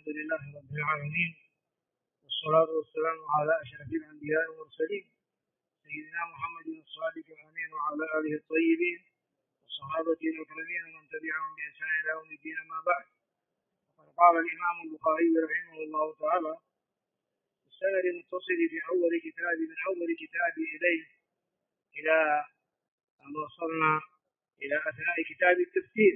لله رب العالمين، والصلاة والسلام على أشرف الأنبياء والمرسلين سيدنا محمد الصادق الأمين وعلى آله الطيبين والصحابة الأكرمين ومن تبعهم بإحسان إلى يوم الدين. أما بعد، فقد قال الإمام البخاري رحمه الله تعالى في السند المتصل في أول كتاب إليه إلى أن وصلنا إلى أثناء كتاب التفسير،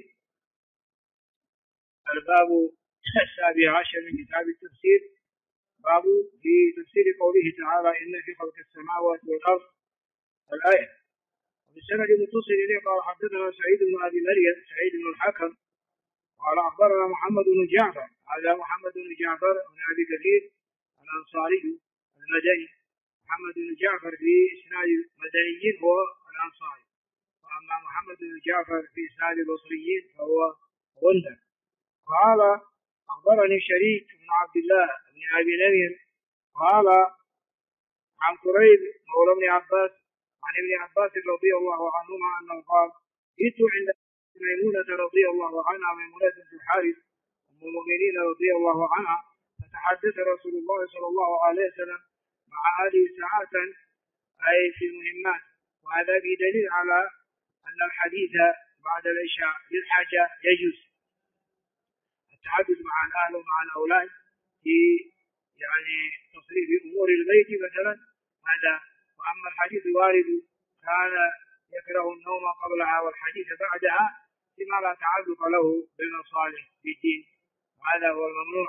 الباب 17 من كتاب التفسير، باب في تفسير قوله تعالى إن في خلق السماوات والأرض الآية. وبالسند المتصل إليه قال حدثنا سعيد بن أبي مريم سعيد بن الحكم قال أخبرنا محمد بن جعفر، هذا محمد بن جعفر بن أبي كثير الأنصاري المدني. محمد بن جعفر في إسناد المدنيين هو الأنصاري، وأما محمد بن جعفر في إسناد البصريين فهو غندر. قال أخبرني شريك بن عبد الله بن أبي نمير قال عن قريب مولى ابن عباس عن ابن عباس رضي الله عنهما أنه قال جئت عند ميمونة رضي الله عنها، ميمونة بنت الحارث أم المؤمنين رضي الله عنها، فتحدث رسول الله صلى الله عليه وسلم مع هذه ساعة أي في المهمات. وهذا بدليل على أن الحديث بعد العشاء للحاجة يجوز، التحدث مع الأهل ومع الأولاد في تصريف أمور البيت مثلا هذا. وأما الحديث الوارد كان يكره النوم قبلها والحديث بعدها لما لا تعلق له بالمصالح في الدين، وهذا هو الممنوع.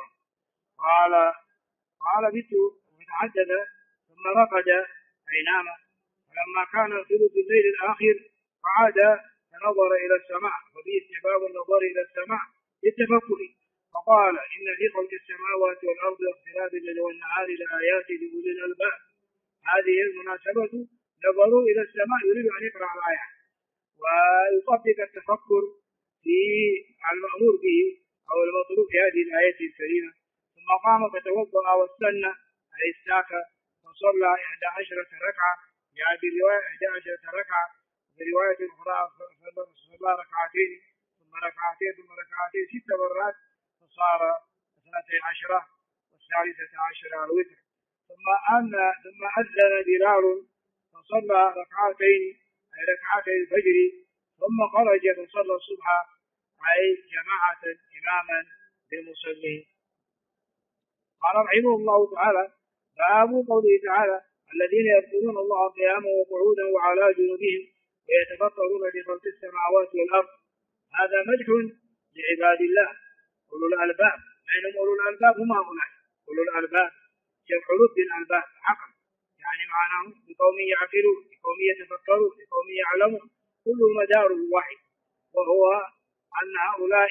قال بت وتعدد ثم رقد أي نام، فلما كان ثلث الليل الآخر فعاد فنظر إلى السماء، وفيه استحباب النظر إلى السماء للتفكر، فقال إن في خلق السماوات والأرض واختلاف الليل والنهار لآيات لأولي الألباب. هذه المناسبة نظروا إلى السماء، يريد أن يقرأ الآيات ويطبق التفكر في المأمور به أو المطلوب في هذه الآية الكريمة. ثم قام فتوضأ واستنى أي استاك فصلى 11 ركعة، يعني برواية 11 ركعة، برواية أخرى صلى ركعتين ثم ركعتين ثم ركعتين 6 مرات، فصار 12 والثالثة 10 الوتر. ثم أذن بلال فصلى ركعتين أي ركعتي الفجر، ثم خرج فصلى الصبح أي جماعة إماما للمصلين. قال رحمه الله تعالى باب قوله تعالى الذين يذكرون الله قياما وقعودا وعلى جنوبهم ويتفكرون في خلق السماوات والأرض. هذا مدح لعباد الله أولو الألباب. من أولو الألباب هم هؤلاء أولو الألباب، جمع لب الألباب عقل، يعني معناه بقوم يعقلون، بقوم يتفكرون، بقوم يعلمون، كل مداره واحد، وهو أن هؤلاء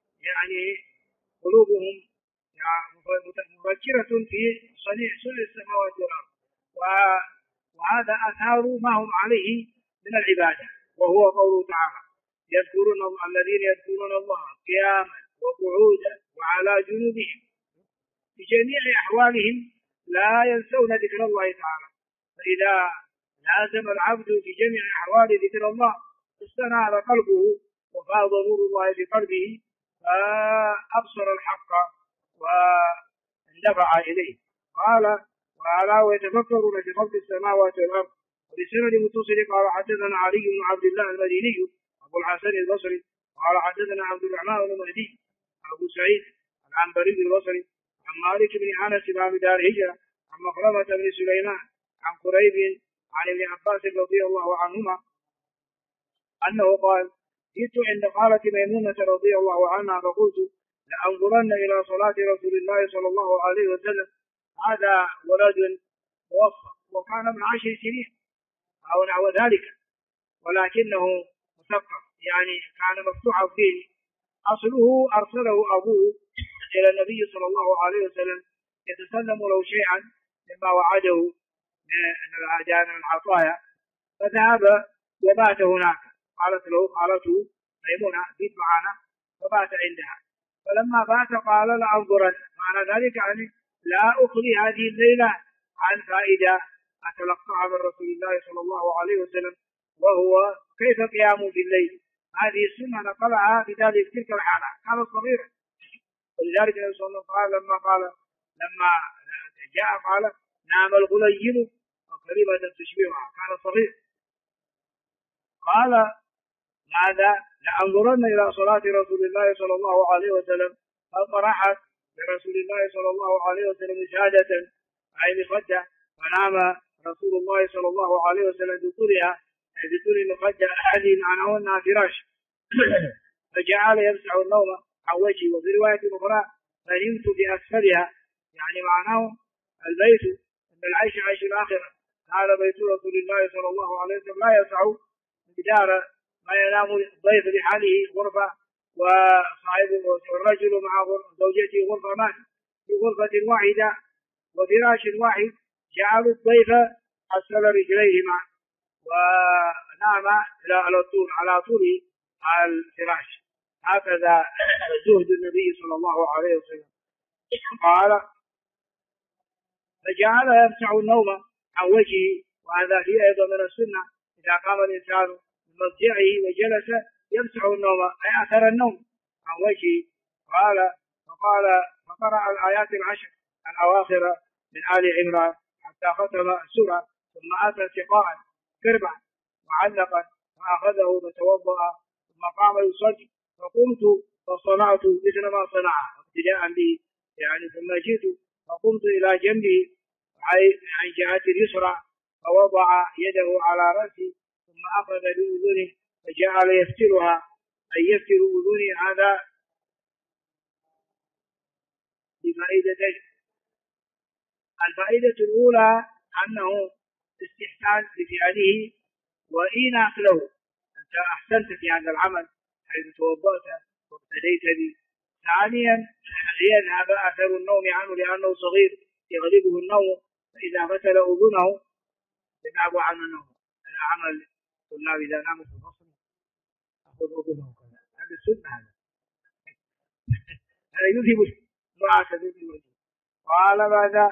قلوبهم مفكرة في صنيع السماوات والأرض، وهذا أثار ما هم عليه من العبادة، وهو قوله تعالى الذين يذكرون الله قياما وقعودا وعلى جنوبهم، في جميع أحوالهم لا ينسون ذكر الله تعالى. فإذا لازم العبد في جميع أحوال ذكر الله استنار قلبه وفاض نور الله في قلبه فأبصر الحق واندفع إليه. قال وعلى ويتفكرون في خلق السماوات والأرض. وبسند متصل قال حدثنا علي بن عبد الله المديني أبو الحسن البصري قال حدثنا عبد الرحمن بن مهدي أبو سعيد العنبري البصري عن مالك بن أنس بن دار هجرة عن مخرمة بن سليمان عن قريب عن ابن عباس رضي الله عنهما أنه قال جئت عند خالة ميمونة رضي الله عنها فقلت لأنظرن إلى صلاة رسول الله صلى الله عليه وسلم. هذا ولد موفق وكان من 10 سنين أو نحو ذلك، ولكنه مثقف، يعني كان مفتوح الدين. أصله أرسله أبوه إلى النبي صلى الله عليه وسلم يتسلم له شيئا مما وعده من العادان والعطايا، فذهب وبات هناك. قالت له خالته ميمونة بيت معنا، فبات عندها. فلما بات قال لأنظرن، معنى ذلك يعني لا أخلي هذه الليلة عن فائدة أتلقاها من رسول الله صلى الله عليه وسلم، وهو كيف قيامه في الليل. هذه السنة نقلها بذلك تلك الحالة، كان صغيرا ولذلك النبي صلى الله عليه وسلم لما جاء قال نام الغليل كلمة تشبيهها كان صغير. قال ماذا؟ لأنظرن إلى صلاة رسول الله صلى الله عليه وسلم فطرحت لرسول الله صلى الله عليه وسلم وسادة أي مخدة فنام رسول الله صلى الله عليه وسلم بطولها أي بطول المخدة هذه معناه أنها فراش فجعل يمسح النوم عن وجهه. وفي رواية أخرى فنمت بأسفلها يعني معناه البيت أن العيش عيش الآخرة. هذا بيت رسول الله صلى الله عليه وسلم لا يسع مقدار ما ينام الضيف لحاله غرفة وصاحبه والرجل مع زوجته غرفة مات في غرفة واحدة وفراش واحد جعلوا الضيف أسفل رجليهما ونام على طول الفراش. هكذا زهد النبي صلى الله عليه وسلم. قال فجعل يمسح النوم عن وجهه وهذا فيه أيضا من السنة إذا قام الإنسان من مضجعه وجلس يمسح النوم أي أثر النوم عن وجهه. فقرأ الآيات العشر الأواخر من آل عمران حتى ختم السورة ثم أتى سقاء كربا معلقا فأخذه فتوضأ ثم قام يصلي فقمت فصنعت مثل ما صنع ابتداء به يعني ثم جئت فقمت إلى جنبه عن جهة اليسرى فوضع يده على رأسي ثم أخذ بأذنه فجعل يفترها أي يفتر أذني. هذا بفائدتين. الفائدة الأولى أنه استحسان لفعله وإيناس له أنت أحسنت في هذا العمل حيث توضأت وابتديت به. ثانيا يذهب أثر النوم عنه لأنه صغير يغلبه النوم فإذا غسل أذنه يذهب عنه النوم. هذا عمل الطلاب إذا ناموا في الفصل أخذ أذنه كذا هذا السنة هذا يذهب نعاس الوجه. قال ماذا؟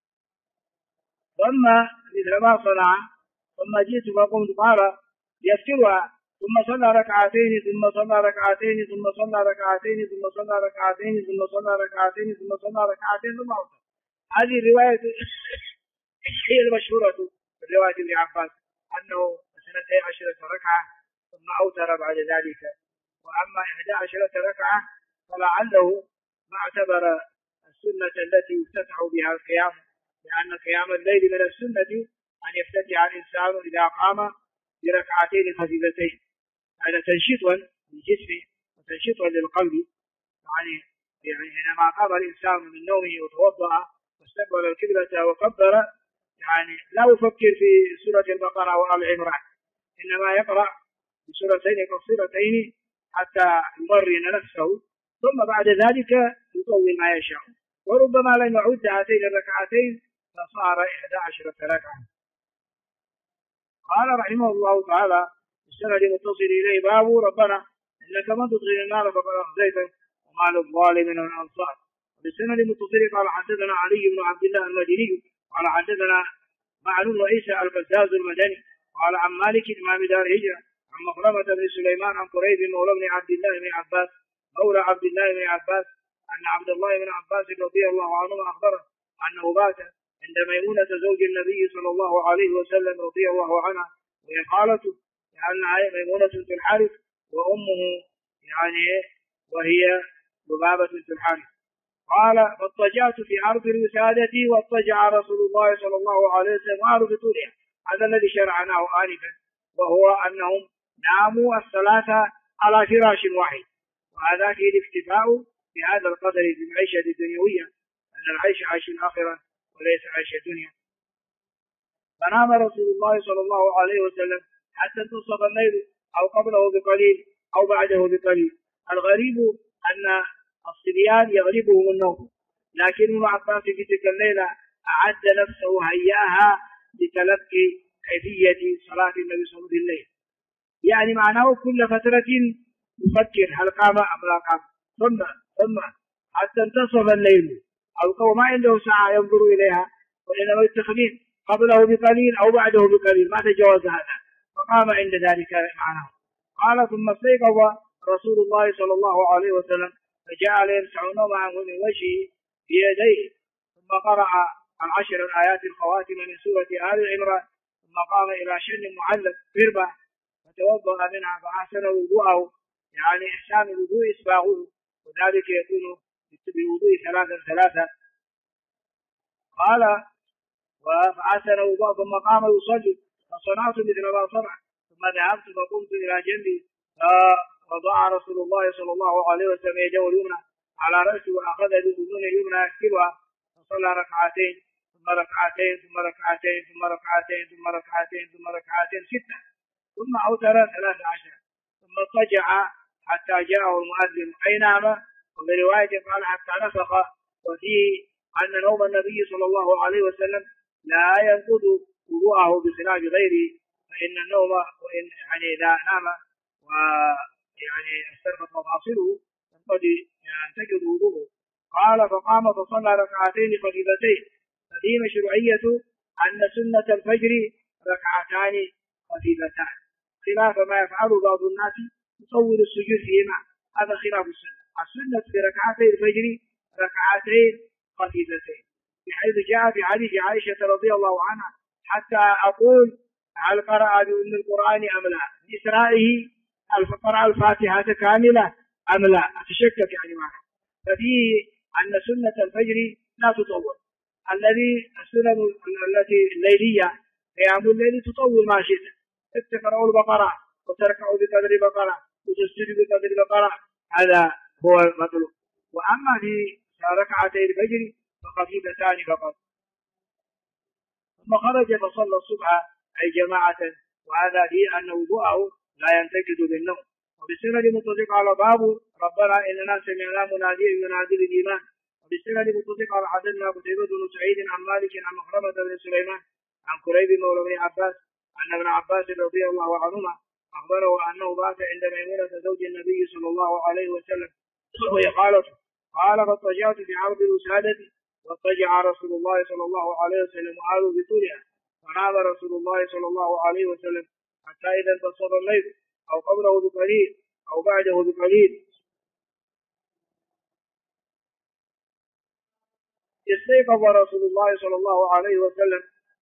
ثم مثل ما صنع ثم جئت فقمت قال يفترها ثم صلى ركعتين ثم صلى ركعتين ثم صلى ركعتين ثم صلى ركعتين ثم صلى ركعتين ثم صلى ركعتين ثم أوتر. هذه الرواية هي المشهورة في رواية ابن عباس أنه 12 ركعة ثم أوتر بعد ذلك. وأما 11 ركعة فلعله ما اعتبر السنة التي يفتتح بها القيام لأن قيام الليل من السنة أن يفتتح الإنسان إذا قام بركعتين خفيفتين. هذا تنشيطا للجسم وتنشيطا للقلب. يعني حينما قام الإنسان من نومه وتوضأ واستقبل القبلة وكبر يعني لا يفكر في سورة البقرة وآل عمران إنما يقرأ بسورتين قصيرتين حتى يمرن نفسه ثم بعد ذلك يطول ما يشاء وربما لم يعد هاتين الركعتين فصار 11 ركعة. قال رحمه الله تعالى السند المتصل إليه باب ربنا إنك من تدخل النار فقد أخزيته وما للظالمين من أنصار. بالسند المتصل قال حدثنا علي بن عبد الله المديني قال حدثنا معلوم عيسى القزاز المدني قال عن مالك إمام دار هجرة عن مخرمة بن سليمان عن قريب مولى بن عبد الله بن عباس مولى عبد الله بن عباس أن عبد الله بن عباس رضي الله عنه أخبره أنه بات عند ميمونة زوج النبي صلى الله عليه وسلم رضي الله عنها وهي خالته لأنها ميمونة بنت الحارث وأمه يعني وهي لبابة بنت الحارث. قال فاضطجعت في عرض الوسادة واضطجع رسول الله صلى الله عليه وسلم وعرض طولها. هذا الذي شرعناه آنفا وهو أنهم ناموا الثلاثة على فراش واحد وهذا فيه الاكتفاء بهذا القدر في المعيشة الدنيوية أن العيش عيش الآخرة وليس عيش الدنيا. فنام رسول الله صلى الله عليه وسلم حتى انتصف الليل أو قبله بقليل أو بعده بقليل. الغريب أن الصبيان يغلبهم النوم لكن ابن عباس في تلك الليلة أعد نفسه هياها لتلقي كيفية صلاة النبي صلى الله عليه وسلم يعني معناه كل فترة يفكر هل قام أم لا قام ثم حتى انتصف الليل أو ما عنده ساعة ينظر إليها وإنما التخمين قبله بقليل أو بعده بقليل ما تجاوز هذا فقام عند ذلك معناه. قال ثم استيقظ رسول الله صلى الله عليه وسلم فجعل يمسحون معه من وجهه بيديه، ثم قرأ العشر الآيات الخواتم من سورة آل عمران، ثم قام إلى شن معلق فربة فتوضأ منها فأحسن وضوءه، يعني إحسان الوضوء إسباغه، وذلك يكون بالوضوء ثلاثا. قال فأحسن وضوءه ثم قام يصلي، فصنعت مثل ما صنع، ثم ذهبت فقمت إلى جنبي فوضع رسول الله صلى الله عليه وسلم يده اليمنى على رأسه وأخذ بأذن اليمنى يكتبها، فصلى ركعتين ثم ركعتين ثم ركعتين ثم ركعتين ثم ركعتين ثم ركعتين 6، ثم أوتر 13، ثم اضطجع حتى جاءه المؤذن أي نام، وفي رواية قال حتى نفخ، وفيه أن نوم النبي صلى الله عليه وسلم لا ينقض وضوءه بخلاف غيره، فإن النوم وإن يعني إذا نام ويعني استرخت مفاصله قد ينتقض وضوءه. قال فقام فصلى ركعتين خفيفتين، ففي مشروعية أن سنة الفجر ركعتان خفيفتان، خلاف ما يفعل بعض الناس يطول السجود فيهما، هذا خلاف السنة. السنة في ركعتي الفجر ركعتين خفيفتين، بحيث جاء في حديث عائشة رضي الله عنها حتى أقول هل قرأ بأم القرآن أم لا، بإسرائه قرأ الفاتحة كاملة أم لا، أتشكك يعني معه. ففيه أن سنة الفجر لا تطول، السنن التي الليلية قيام الليل تطول ما شئت، تقرأ البقرة وتركع بقدر بقرة وتسجد بقدر بقرة، هذا هو المطلوب. وأما في ركعتي الفجر فخفيفتان فقط. ثم خرج فصلى الصبح أي جماعة، وهذا فيه أن وضوءه لا ينتقد بالنوم. وبالسند متفق على باب ربنا إننا سمعنا مناديا ينادي بالإيمان. وبالسند متفق على حدثنا قتيبة بن سعيد عن مالك عن مخرمة بن سليمان عن قريب مولى بن عباس أن ابن عباس رضي الله عنهما أخبره أنه بات عند ميمونة زوج النبي صلى الله عليه وسلم وهي قالت، قال فاضطجعت في عرض الوسادة، واضطجع رسول الله صلى الله عليه وسلم وعاذ بطولها، فنام رسول الله صلى الله عليه وسلم حتى إذا انتصف الليل أو قبله بقليل أو بعده بقليل استيقظ رسول الله صلى الله عليه وسلم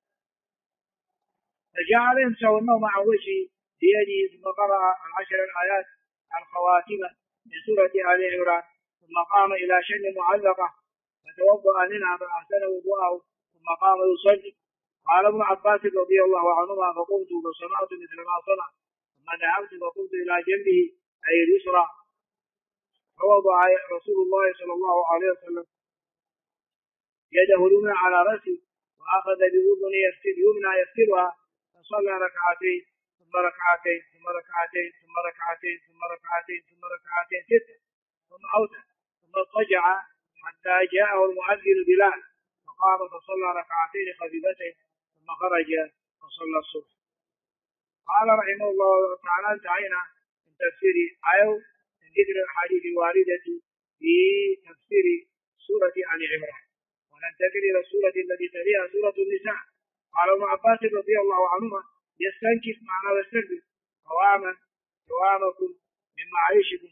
فجعل يمسح النوم عن وجهه بيده، ثم قرأ العشر الآيات الخواتمة من سورة آل عمران، ثم قام إلى شن معلقة فتوضأ منها فأحسن وضوءه، ثم قام يصلي. قال ابن عباس رضي الله عنهما فقمت فصنعت مثل ما صنع، ثم ذهبت فقمت إلى جنبه أي اليسرى، فوضع رسول الله صلى الله عليه وسلم يده اليمنى على رأسه وأخذ بأذن اليمنى يفترها، فصلى ركعتين ثم ركعتين ثم ركعتين ثم ركعتين ثم ركعتين ثم ركعتين 6، ثم أوتر، ثم اضطجع حتى جاءه المؤذن بلال فقام فصلى ركعتين خفيفتين، ثم خرج فصلى الصبح. قال رحمه الله تعالى انتهينا من تفسير من ذكر الأحاديث الواردة في تفسير سورة آل عمران، وننتقل إلى السورة التي تليها سورة النساء. قال ابن عباس رضي الله عنهما يستنكف معنا ويستكبر قوامكم من معيشكم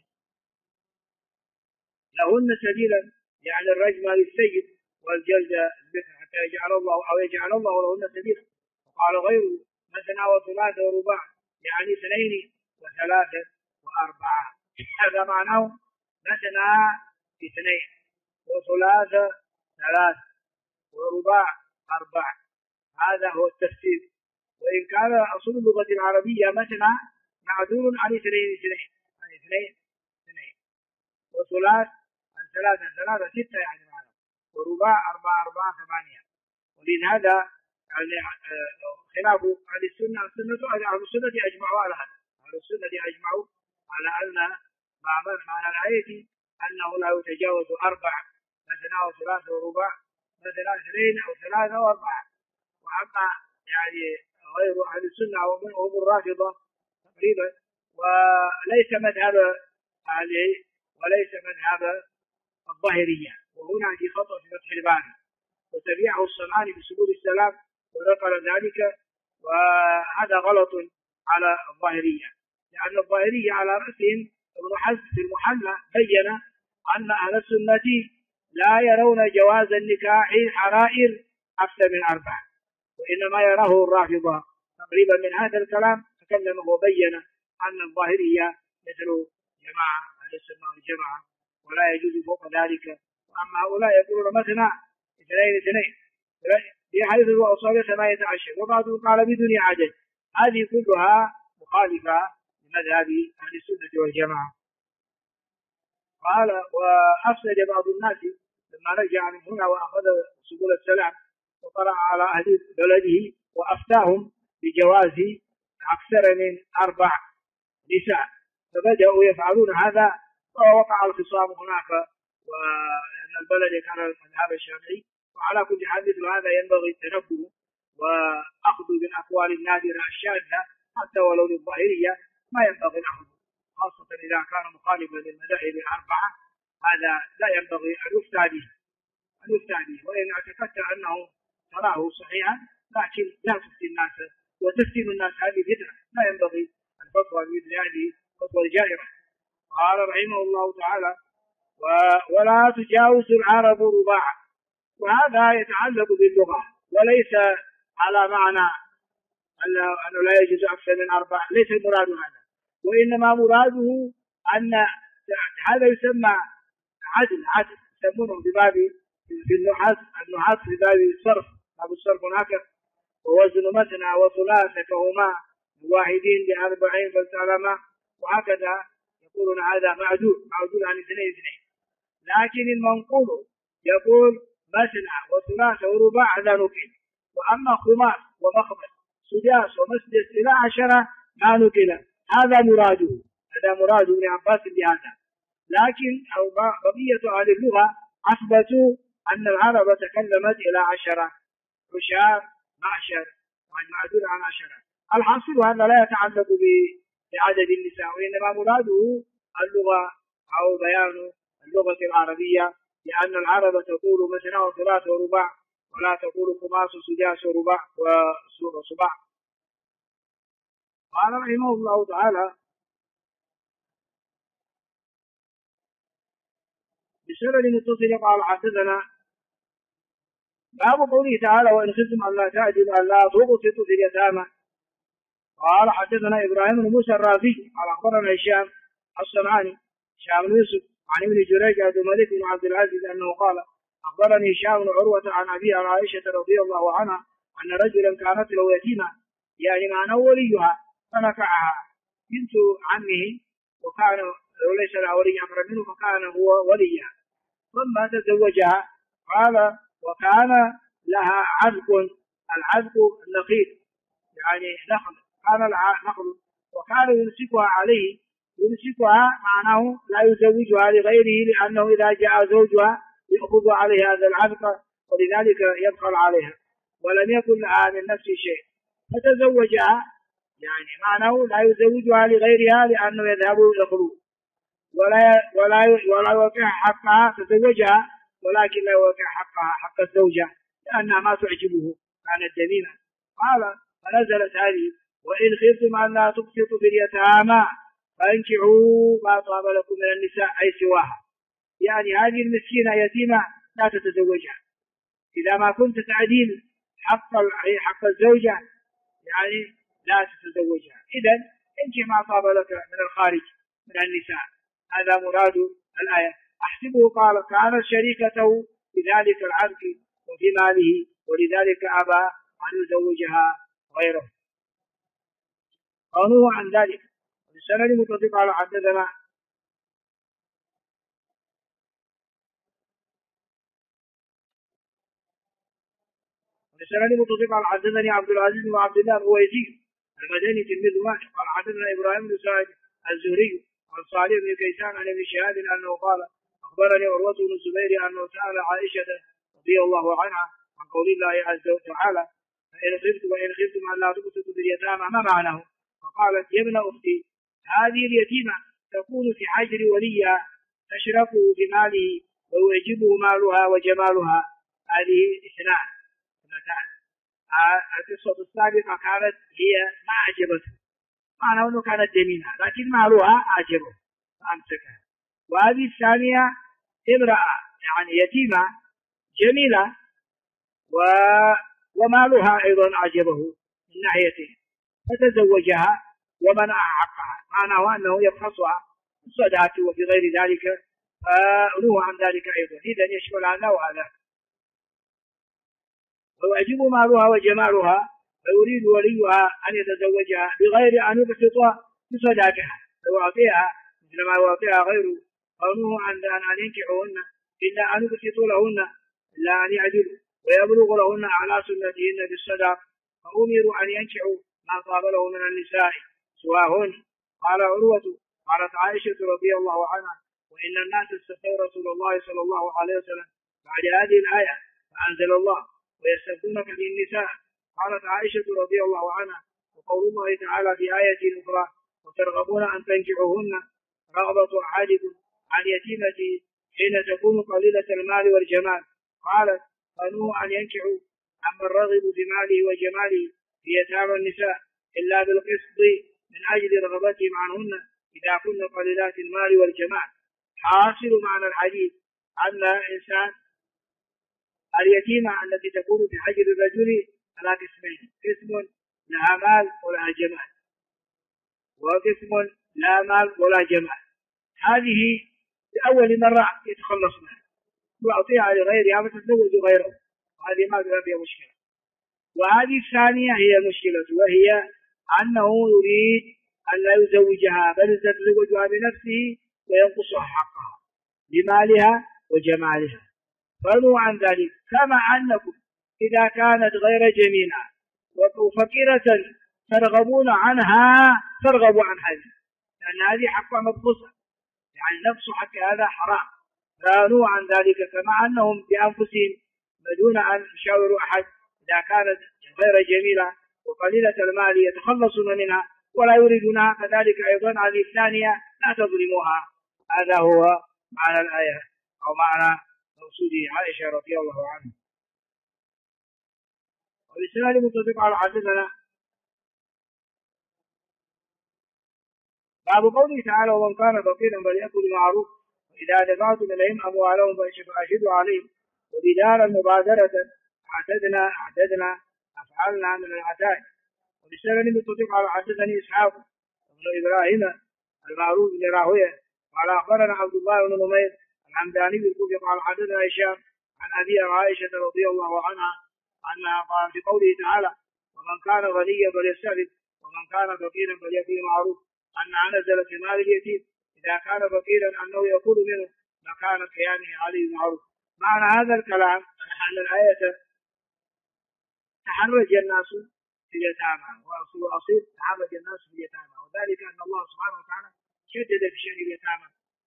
لهن سبيلا، يعني الرجم للسيد والجلد الذكر حتى يجعل الله لهن سبيلا. وقال غيره مثنى وثلاثة ورباع، يعني 2 و3 و4، هذا معناه مثنى 2 وثلاثة 3 ورباع 4، هذا هو التفسير. وإن كان أصول اللغة العربية مثنى معدول عن 2 يعني 2 وثلاث عن 3 6 يعني معنى، ورباع 4 8. ولهذا يعني خلاف أهل السنة، أهل السنة أجمعوا على هذا، أهل السنة أجمعوا على أن معنى الآية أنه لا يتجاوز 4 مثنى وثلاثة ورباع، مثلا 2 أو 3 و4. وأما يعني غير أهل السنة وهم الرافضة تقريبا، وليس مذهب أهله وليس مذهب الظاهرية، وهنا في خطأ في فتح الباري، وتبعه الصنعاني في سبل السلام ونقل ذلك، وهذا غلط على الظاهرية، لأن الظاهرية على رأسهم ابن حزم في المحلى بين أن أهل السنة لا يرون جواز النكاح حرائر أكثر من 4، وإنما يراه الرافضة. تقريبا من هذا الكلام تكلم وبين أن الظاهرية مثل جماعة أهل السنة والجماعة ولا يجوز فوق ذلك، وأما هؤلاء يقولون مثنى 2 في حيث الأصابع 18، وبعضهم قال بدون عدد. هذه كلها مخالفة لمذهب أهل السنة والجماعة. قال وأفسد بعض الناس لما رجع من هنا وأخذ سبل السلام وطلع على أهل بلده وأفتاهم بجواز أكثر من 4 نساء، فبدأوا يفعلون هذا ووقع الخصام هناك، وأن البلد كان المذهب الشافعي. وعلى كل حال مثل هذا ينبغي التنبه وأخذ بالأقوال النادرة الشاذة حتى ولو للظاهرية، ما ينبغي الأخذ، خاصة إذا كان مخالفا للمذاهب ال4، هذا لا ينبغي أن يفتى به وإن اعتقدت أنه تراه صحيحا، لكن لا تفتي الناس وتفتن الناس، هذه فتنة، لا ينبغي الفتوى بمثل هذه الفتوى الجائرة. قال رحمه الله تعالى ولا تجاوز العرب رباعا، وهذا يتعلق باللغة وليس على معنى أنه لا يجوز أكثر من 4، ليس المراد هذا، وإنما مراده أن هذا يسمى عدل يسمونه بباب في النحاس في باب الصرف، باب الصرف هناك ووزن مثنى وثلاث كهما واحدين ب40 فالسلامة، وهكذا يقولون هذا معدول عن 2، لكن المنقول يقول مثنى وثلاث ورباع هذا نقل، وأما خماس ومخمس سداس ومسدس إلى 10 ما نقل. هذا مراد ابن عباس بهذا، لكن بقية أهل اللغة أثبتوا أن العرب تكلمت إلى 10 عشار معشر، معدول عن 10. الحاصل هذا لا يتعلق بعدد النساء، وإنما مراده اللغة أو بيان اللغة العربية، لأن العرب تقول مثنى وثلاث ورباع، ولا تقول خماس وسداس ورباع وصباع. قال رحمه الله تعالى بسند متصل قال حدثنا باب قوله تعالى وإن خفتم ألا تعدلوا ألا تقسطوا في اليتامى. قال حدثنا إبراهيم بن موسى الرازي قال أخبرنا هشام الصنعاني هشام بن يوسف عن ابن جريج عبد الملك بن عبد العزيز أنه قال أخبرني هشام بن عروة عن أبي عائشة رضي الله عنها أن رجلا كانت له يتيمة يعني معنى وليها فنكعها بنت عمه، وكان وليس له ولي أمر منه فكان هو وليها، ثم تزوجها. قال وكان لها عذق، العذق النخيل يعني نخل، كان لها نخل، وكان يمسكها معناه لا يزوجها لغيره، لأنه إذا جاء زوجها يأخذ عليها هذا العذق ولذلك يبخل عليها، ولم يكن لها من نفس شيء فتزوجها، يعني معناه لا يزوجها لغيرها لأنه يذهب يخلو ولا يوقع حقها، تزوجها ولكن لا يوقع حقها حق الزوجة لأنها ما تعجبه، كانت جميلة. قال فنزلت هذه وإن خفتم أن لا تقسطوا في اليتامى فانكحوا ما طاب لكم من النساء أي سواها، يعني هذه المسكينة يتيمة لا تتزوجها، إذا ما كنت تعديل حق الزوجة يعني لا تتزوجها، إذن انكح ما طاب لك من الخارج من النساء. هذا مراد الآية. أحسبه قال كانت شريكته بذلك العبد وفي ماله ولذلك أبى أن يزوجها غيره. قالوا عن ذلك السند متصل على حدثنا السند متصل على حدثني عبد العزيز وعبد الله هو يزيد المدني تلميذ مالك قال حدثنا إبراهيم بن سعد الزهري عن صالح بن كيسان عن ابن شهاب أنه قال أخبرني عروة بن الزبير أنه سأل عائشة رضي الله عنها عن قول الله عز وجل وإن خفتم أن لا تقسطوا في اليتامى ما معناه؟ فقالت يا ابن أختي هذه اليتيمة تكون في حجر وليها تشرفه في ماله ويعجبه مالها وجمالها، هذه اثنتان. القصة السابقة كانت هي ما أعجبته، معنى أنه كانت جميلة لكن مالها أعجبه فأمسكها، وهذه الثانية امرأة يعني يتيمة جميلة ومالها أيضا أعجبه من ناحيته فتزوجها ومنع حقها، معناه أنه يبخسها الصدقة وفي غير ذلك، فنهى عن ذلك أيضا. إذن يشمل هذا وهذا. ويعجب مالها وجمالها فيريد وليها أن يتزوجها بغير أن يبسط بصداقها ويعطيها مثل ما يعطيها غيره، فنهى عن أن ينكحوهن إلا أن يبسطوا لهن، إلا أن يعدلوا ويبلغ لهن على سنتهن بالصداق، فأمروا أن ينكحوا ما طاب له من النساء سواهن. قال عروة قالت عائشة رضي الله عنها: وإن الناس استفتوا رسول الله صلى الله عليه وسلم بعد هذه الآية فأنزل الله: ويستفتونك في النساء. قالت عائشة رضي الله عنها: وقول الله تعالى في آية أخرى: وترغبون أن تنكحوهن رغبة أحدكم عن يتيمته حين تكون قليلة المال والجمال. قالت: فنهوا أن ينكحوا عمن رغب في ماله وجماله في يتامى النساء إلا بالقسط من أجل رغبتهم عنهن إذا كن قليلات المال والجمال. حاصل معنى الحديث أن الإنسان اليتيمة التي تكون في حجر الرجل على قسمين: قسم لها مال ولها جمال، وقسم لا مال ولا جمال. هذه لأول مرة يتخلص منها ويعطيها لغيرها فتتزوج غيره، هذه ما فيها مشكلة. وهذه الثانية هي المشكلة، وهي أنه يريد أن لا يزوجها بل يتزوجها بنفسه وينقصها حقها لمالها وجمالها. فنهوا عن ذلك. كما أنكم إذا كانت غير جميلة وفقيرة ترغبون عنها ترغبوا عن هذه، لأن هذه حقها مبخوسة، يعني نقص حق هذا حرام. فنهوا عن ذلك. كما أنهم بأنفسهم بدون أن يشاوروا أحد إذا كانت غير جميلة وقليلة المال يتخلصون منها ولا يريدونها، كذلك أيضا هذه الثانية لا تظلموها. هذا هو معنى الآية أو معنى مقصود عائشة رضي الله عنها. وبسناد متفق على حدثنا باب قوله تعالى: ومن كان فقيرا فليأكل بالمعروف وإذا دفعتم إليهم أموالهم فأشهدوا عليهم وبدارا مبادرة أعتدنا أفعلنا من العتائق. وبسناد متفق على حدثني إسحاق بن إبراهيم المعروف بن راهويه قال أخبرنا عبد الله بن نمير الحمداني بالكوفي قال حدثنا هشام عن أبي عائشة رضي الله عنها أنها قال في قوله تعالى: ومن كان غنيا فليستعفف ومن كان فقيرا فليأكل بالمعروف أنها نزلت في مال اليتيم إذا كان فقيرا أنه يأكل منه مكان قيامه عليه المعروف. معنى هذا الكلام أن الآية تحرج الناس في اليتامى، وأصل أصيل تحرج الناس في اليتامى، وذلك أن الله سبحانه وتعالى شدد في شأن اليتامى.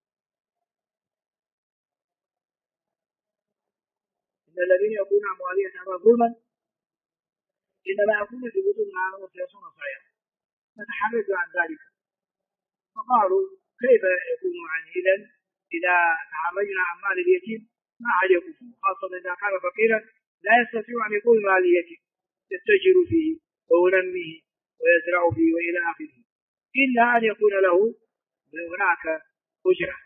إن الذين يكون أموال اليتامى ظلما إنما يكون في بطون نارا وسيصلون سعيرا، فتحرجوا عن ذلك فقالوا: كيف يكون يعني إذا تحرجنا عن مال اليتيم ما عليكم، خاصة إذا كان فقيرا لا يستطيع أن يكون مال اليتيم يتجر فيه وينميه ويزرع فيه وإلى آخره، إلا أن يكون له هناك أجرة.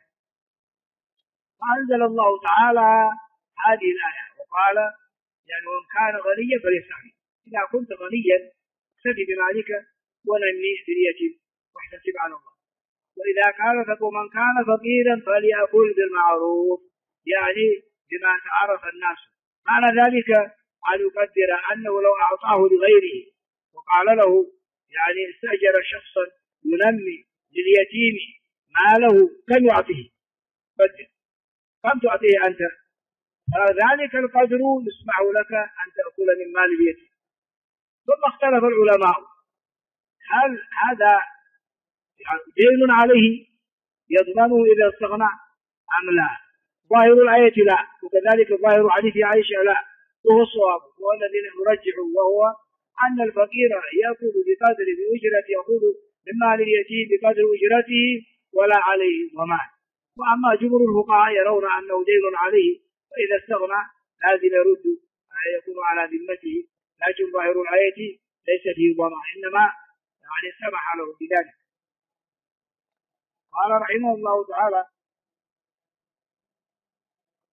فأنزل الله تعالى هذه الآية وقال: يعني وإن كان غنيا فليستعفف، إذا كنت غنيا اكتفي بمالك ونمي باليتيم واحتسب على الله. وإذا كان ومن كان فقيرا فليأكل بالمعروف، يعني بما تعرف الناس. معنى ذلك أن يقدر أنه لو أعطاه لغيره وقال له يعني استأجر شخصا ينمي لليتيم ماله كم يعطيه؟ قدر كم تعطيه أنت؟ ذلك القدر يسمح لك أن تأكل من مال اليتيم. ثم اختلف العلماء هل هذا يعني دين عليه يضمنه إذا استغنى أم لا؟ ظاهر الآية لا، وكذلك ظاهر حديث عائشة لا، وهو الصواب وهو الذي نرجح، وهو أن الفقير يأكل بقدر بأجرة يأخذ من مال اليتيم بقدر أجرته ولا عليه ضمان. وأما جمهور الفقهاء يرون أنه دين عليه فإذا استغنى لازم يرد يكون على ذمته، لكن ظاهر الآية ليس فيه ضمان، إنما يعني سمح له بذلك. قال رحمه الله تعالى: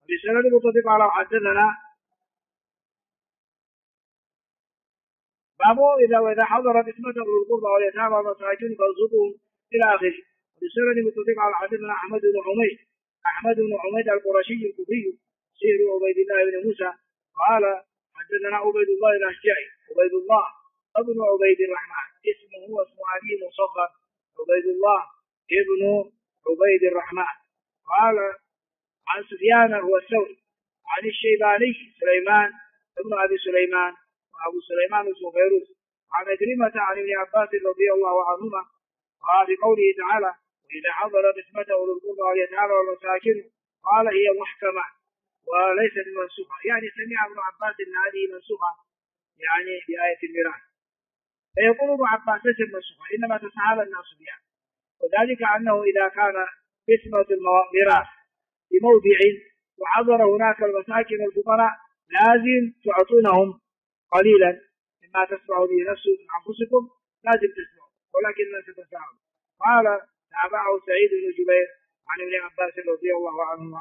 بسند متفق على حدثنا باب إذا حضرت اسمته القربى واليتامى والمساكين فارزقهم إلى آخره. بسند متفق على حدثنا أحمد بن حميد القرشي الكوفي سير عبيد الله بن موسى قال حدثنا عبيد الله الأشجعي عبيد الله ابن عبيد الرحمن اسمه واسم علي مصغر عبيد الله ابن عبيد الرحمن قال عن سفيان هو الثوري عن الشيباني سليمان ابن أبي سليمان وأبو سليمان اسمه فيروز عن عكرمة عن ابن عباس رضي الله عنهما قال في قوله تعالى وإذا حضرت اسمته أولو القربى واليتامى والمساكين قال هي محكمة وليست منسوخة، يعني سمع ابن عباس أن هذه منسوخة يعني بآية الميراث، فيقول ابن عباس ليست منسوخة إنما تساهل الناس بها، وذلك أنه إذا كان قسمة الميراث بموضع وحضر هناك المساكين والفقراء لازم تعطونهم قليلا مما تسمعوا به نفسه من أنفسكم، لازم تسمعوا ولكن لا تتساهلوا. قال تابعه سعيد بن جبير عن ابن عباس رضي الله عنهما.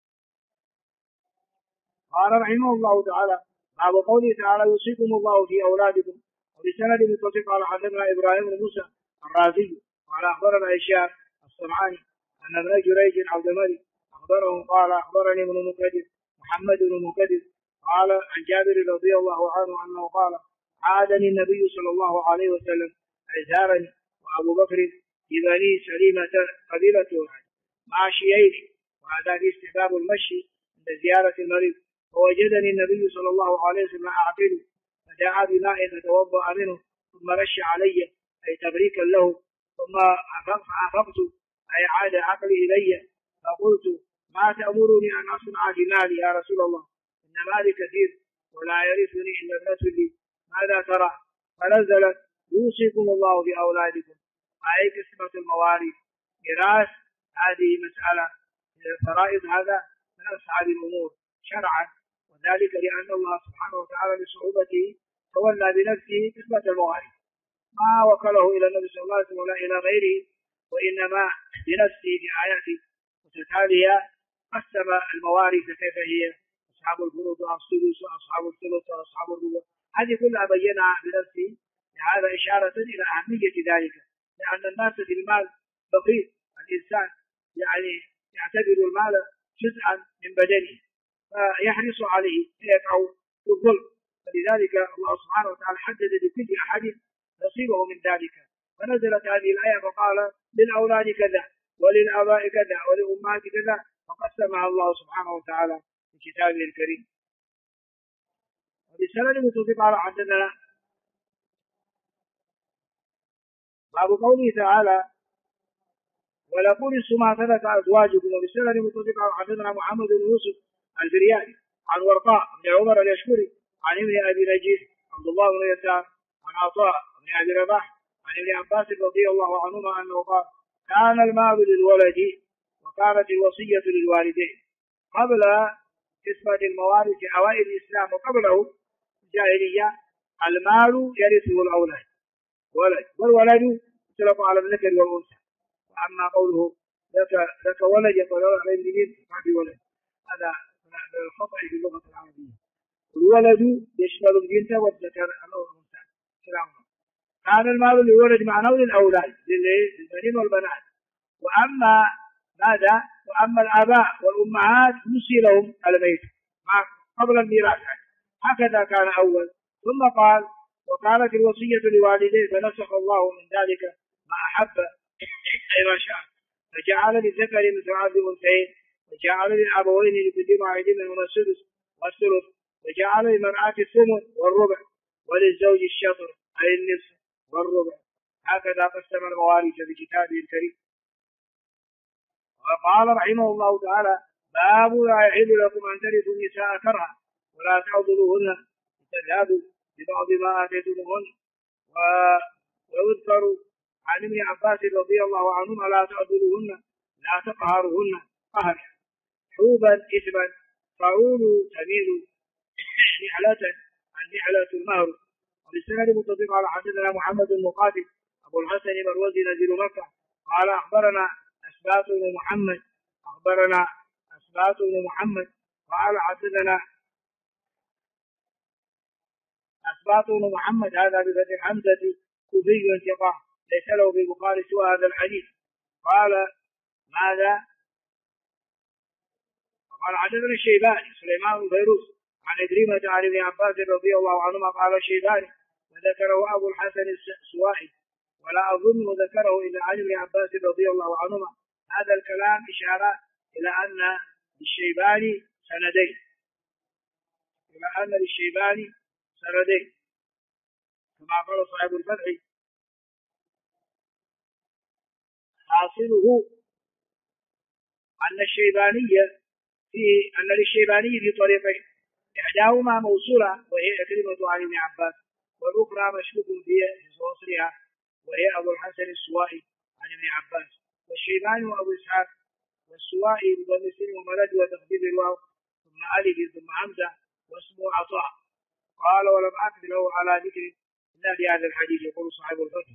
قال رحمه الله تعالى باب قوله تعالى يوصيكم الله في أولادكم. وبسند متصل قال حدثنا إبراهيم بن موسى الرازي قال أخبرنا هشام الصنعاني أن ابن جريج عبد الملك أخبره قال أخبرني ابن مكدر محمد بن مكدر قال عن جابر رضي الله عنه أنه قال عادني النبي صلى الله عليه وسلم أزارني وأبو بكر في بني سليمة قبيلة ماشيين، وهذا في استحباب المشي عند زيارة المريض، فوجدني النبي صلى الله عليه وسلم أعقل فدعا بماء فتوضأ منه ثم رش علي أي تبريكا له، ثم أفقت أي عاد عقلي إلي فقلت ما تأمرني أن أصنع في مالي يا رسول الله؟ إن مالي كثير ولا يرثني إلا ابنة لي، ماذا ترى؟ فنزلت يوصيكم الله بأولادكم أي قسمة المواريث ميراث. هذه مسألة فرائض هذا من أصعب الأمور شرعا، وذلك لأن الله سبحانه وتعالى لصعوبته تولى بنفسه قسمة المواريث، ما وكله إلى النبي صلى الله عليه وسلم ولا إلى غيره، وإنما بنفسه في آيات متتالية قسم المواريث كيف هي، أصحاب الفروض والسدس وأصحاب الثلث وأصحاب الربع، هذه كلها بينها بنفسه. هذا إشارة إلى أهمية ذلك، لأن الناس في المال بخيل، الإنسان يعني يعتبر المال جزءا من بدنه فيحرص عليه فيقع في الظلم، فلذلك الله سبحانه وتعالى حدد لكل أحد نصيبه من ذلك، فنزلت هذه الآية فقال للأولاد كذا وللآباء كذا وللأمهات كذا، فقسمها الله سبحانه وتعالى في كتابه الكريم. وبسند متفق على حدثنا باب قوله تعالى ولكم نصف ما ترك أزواجكم. وبسند متفق على حدثنا محمد بن يوسف الفريابي عن ورقاء بن عمر اليشكري عن ابن أبي نجيح عبد الله بن يسار عن عطاء بن أبي رباح عن ابن عباس رضي الله عنهما أنه قال كان المال للولد وكانت الوصية للوالدين قبل قسمة الموارث في أوائل الإسلام، وقبله الجاهلية المال يرثه الأولاد والولد يطلق على الذكر والأنثى، وأما قوله لك ولد يقول عليه الجنين ما في ولد، هذا الخطأ في اللغة العربية، الولد يشمل الجنس والذكر والأنثى. كان المال للولد معناه للأولاد للبنين والبنات، وأما الآباء والأمهات يوصي لهم الميت قبل الميراث، هكذا كان أول. ثم قال وكانت الوصية لوالديه فنسخ الله من ذلك ما أحب أي ما شاء، فجعل للذكر مثل حظ الأنثيين، وجعل للأبوين لكل واحد منهما السدس والثلث، وجعل للمرأة الثمن والربع، وللزوج الشطر أي النصف والربع، هكذا قسم المواريث في كتابه الكريم. وقال رحمه الله تعالى باب لا يحل لكم أن ترثوا النساء كرها ولا تعضلوهن لتذهبوا ببعض ما آتيتموهن. ويذكر عن ابن عباس رضي الله عنهما لا تعضلوهن لا تقهرهن قهر حوبا إثما فعولوا تميلوا نحلة النحلة المهر. وبالسند متفق على حدثنا محمد المقاتل أبو الحسن مروزي نزيل مكة قال أخبرنا أسباط بن محمد قال حدثنا أسباط بن محمد هذا بفتح حمزة كوفي ثقة ليس له في البخاري سوى هذا الحديث. قال ماذا؟ قال حدثنا الشيباني سليمان بن فيروز عن عكرمة عن ابن عباس رضي الله عنهما قال الشيباني وذكره أبو الحسن السوائي ولا أظن ذكره إلا عن ابن عباس رضي الله عنهما. هذا الكلام إشارة إلى أن للشيباني سندين، كما قال صاحب الفتح حاصله أن للشيباني في طريقين، إحداهما موصولة وهي عكرمة عن ابن عباس، والأخرى مشكوك في وصلها وهي أبو الحسن السوائي عن ابن عباس. والشيباني وأبو إسحاق والسوائي بضم السين وملد وتخفيف الواو ثم ألف ثم همزة واسمه عطاء. قال ولم أكد له على ذكر إلا في هذا الحديث. يقول صاحب الفتح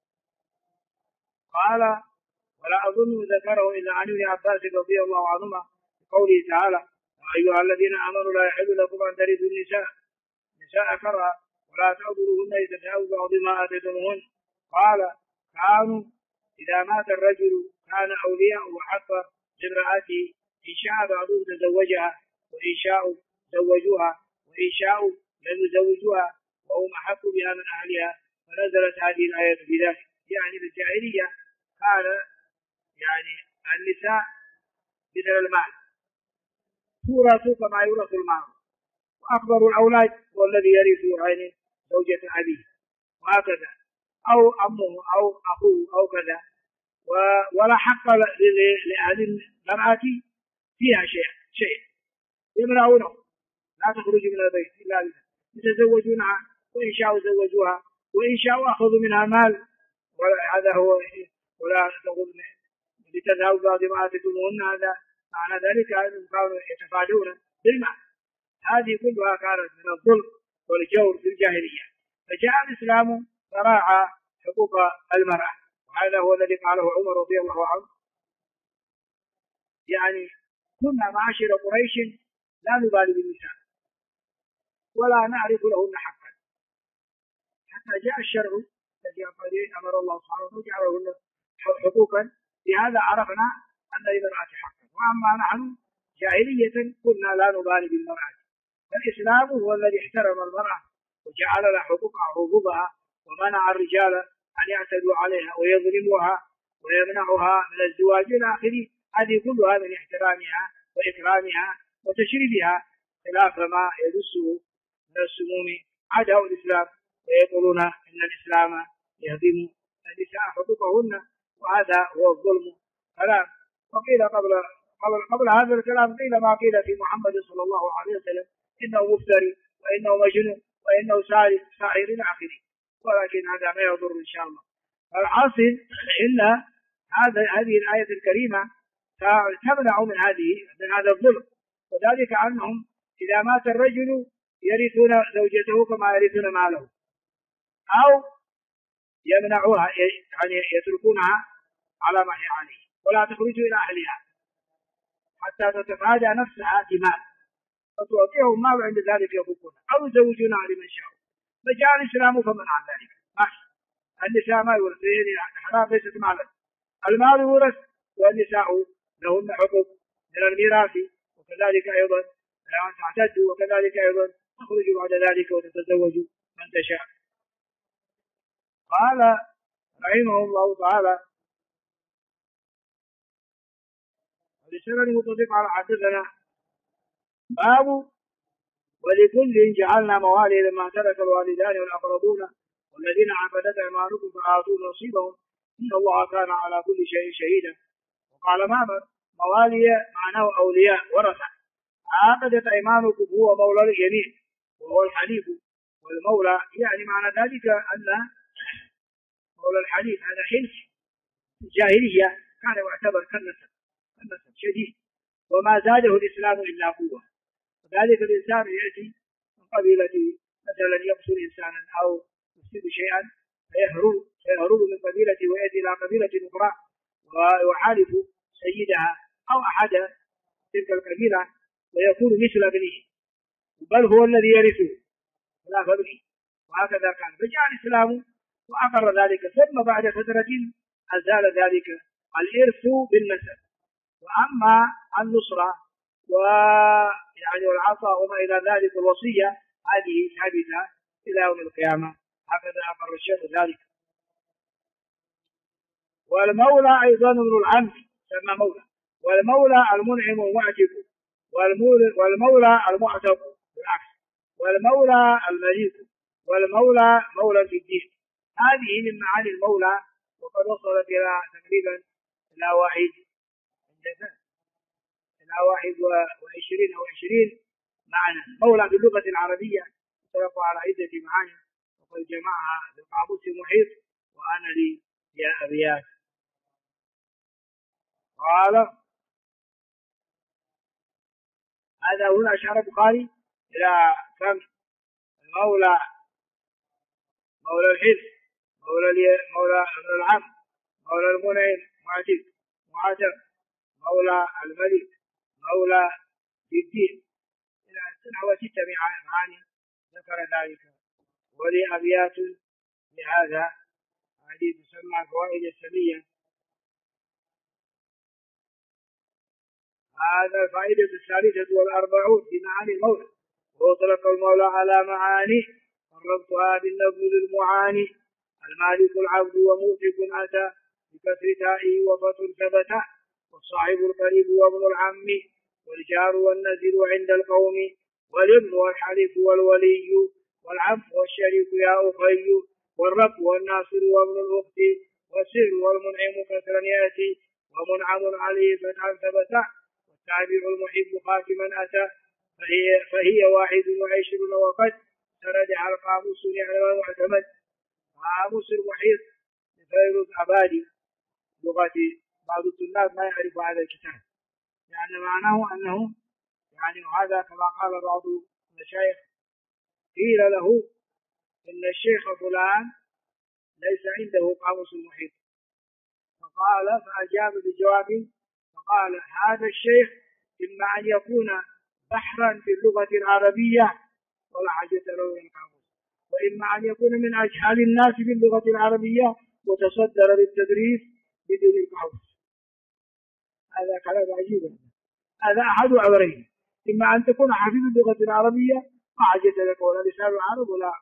قال ولا أظن ذكره إلا عن ابن عباس رضي الله عنهما قوله تعالى أيها الذين آمنوا لا يحل لكم أن ترثوا النساء كرها ولا تعذروهن لتتهاووا بعض ما آتيتموهن. قال كانوا إذا مات الرجل كان أولياء وحق لامرأته إن شاء بعضهم تزوجها وإن شاءوا زوجوها وإن شاءوا لم يزوجوها وهم أحق بها من أهلها. فنزلت هذه الآية في ذلك. يعني بالجاهلية كان يعني النساء مثل المال تورث كما يورث المال، وأكبر الأولاد هو الذي يرث عين زوجة أبيه وهكذا أو أمه أو أخوه أو كذا، ولا حق لأهل المرأة فيها شيء يمنعونه لا تخرج من البيت إلا يتزوجونها وإن شاءوا زوجوها وإن شاءوا أخذوا منها مال وهذا هو ولا تقول لتذهبوا بعض ما آتيتموهن. هذا معنى ذلك أنهم كانوا يتفادون بالمال. هذه كلها كانت من الظلم والجور في الجاهلية. فجاء الإسلام فراعى حقوق المرأة، وهذا هو الذي قاله عمر رضي الله عنه يعني كنا معاشر قريش لا نبالي بالنساء ولا نعرف لهن حقا حتى جاء الشرع الذي أمر الله سبحانه وتعالى وجعلهن حقوقا. لهذا عرفنا أن للمرأة حقا. وأما نحن جاهلية كنا لا نبالي بالمرأة. فالإسلام هو الذي احترم المرأة وجعل لها حقوقها ومنع الرجال أن يعتدوا عليها ويظلموها ويمنعها من الزواج إلى آخره. هذه كلها من احترامها وإكرامها وتشريفها خلاف ما يدسه من السموم عداء الإسلام ويقولون إن الإسلام يهدم النساء حقوقهن، وهذا هو الظلم. كلام وقيل قبل هذا الكلام قيل ما قيل في محمد صلى الله عليه وسلم إنه مفتري وإنه مجنون وإنه ساحر إلى آخره، ولكن هذا ما يضر إن شاء الله. الحاصل إن هذه الآية الكريمة تمنع من هذا الظلم، وذلك أنهم إذا مات الرجل يرثون زوجته كما يرثون ماله أو يمنعوها يعني يتركونها على ما هي عليه ولا تخرج إلى أهلها حتى تتفادى نفسها دماء فتعطيهم مال عند ذلك يفكون أو يزوجونها لمن شاءوا. فجاء الإسلام فمنع ذلك. ماشي النساء ما يورث الحرام ليست مالا، المال يورث والنساء لهن حقوق من الميراث وكذلك أيضا تعتدوا وكذلك أيضا تخرج بعد ذلك وتتزوج من تشاء. قال رحمه الله تعالى ولسنة مطلق على حدثنا باب ولكل جعلنا موالي لما ترك الوالدان والأقربون والذين عبدت أيمانكم فآتوا نصيبهم إن الله كان على كل شيء شهيدا. وقال مامر موالي معناه أولياء ورثة. عقدت أيمانكم هو مولى الجميع وهو الحليف والمولى، يعني معنى ذلك أن مولى الحليف هذا حلف في الجاهلية كان يعتبر كالنسب شديد وما زاده الإسلام إلا قوة. وذلك الإنسان يأتي من قبيلته مثلا يقتل إنسانا أو يفسد شيئا فيهرب من قبيلته ويأتي إلى قبيلة أخرى ويحالف سيدها أو أحد تلك القبيلة ويكون مثل ابنه، بل هو الذي يرثه خلاف ابنه، وهكذا كان. فجاء الإسلام وأقر ذلك، ثم بعد فترة أزال ذلك الإرث بالنسب. وأما النصرة ويعني العطاء وما إلى ذلك الوصية هذه ثابتة إلى يوم القيامة، هكذا أقر الشيخ ذلك. والمولى أيضا ابن العم سمى مولى، والمولى المنعم المعتق، والمولى المعتق بالعكس، والمولى المليك، والمولى مولى في الدين. هذه من معاني المولى، وقد وصلت إلى تقريبا إلى 21 أو 20 معنى. مولى باللغة العربية تطلق على عدة معاني، وقد جمعها بالقاموس المحيط، وأنا لي يا أبيات. قال هذا هنا أشار البخاري إلى كم؟ المولى، مولى الحلف، مولى ابن العم، مولى المنعم معتق، مولى الملك، مولى الدين، إلى 6 معاني ذكر ذلك. ولي أبيات لهذا، هذه تسمى فوائد السمية. هذا الفائدة 43 في معاني المولى. وأطلق المولى على معاني قربتها باللفظ للمعاني: المالك العبد وموثق أتى بكسر تائه وفتح ثبت، والصاحب القريب وابن العم، والجار والنزل عند القوم، والابن والحليف والولي، والعم والشريك يا أخي، والرب والناصر وابن الأخت، والسر والمنعم كسرا يأتي، ومنعم عليه فتحا ثبت، والتابع المحب خاتما أتى، فهي 21 وقد سردها القاموس لعلم المعتمد. قاموس المحيط لفيروز عبادي، لغة بعض الطلاب ما يعرف هذا الكتاب، يعني معناه أنه يعني هذا كما قال بعض المشايخ: قيل له إن الشيخ فلان ليس عنده قاموس المحيط، فقال فأجاب بجواب فقال: هذا الشيخ إما أن يكون بحرا في اللغة العربية ولا حاجة له إلى القاموس، وإما أن يكون من أجهل الناس في اللغة العربية وتصدر للتدريس بدون القاموس. هذا كلام عجيب. هذا أحد أمرين: إما أن تكون حفيظ اللغة العربية ما حاجة لك ولا لسان العرب ولا،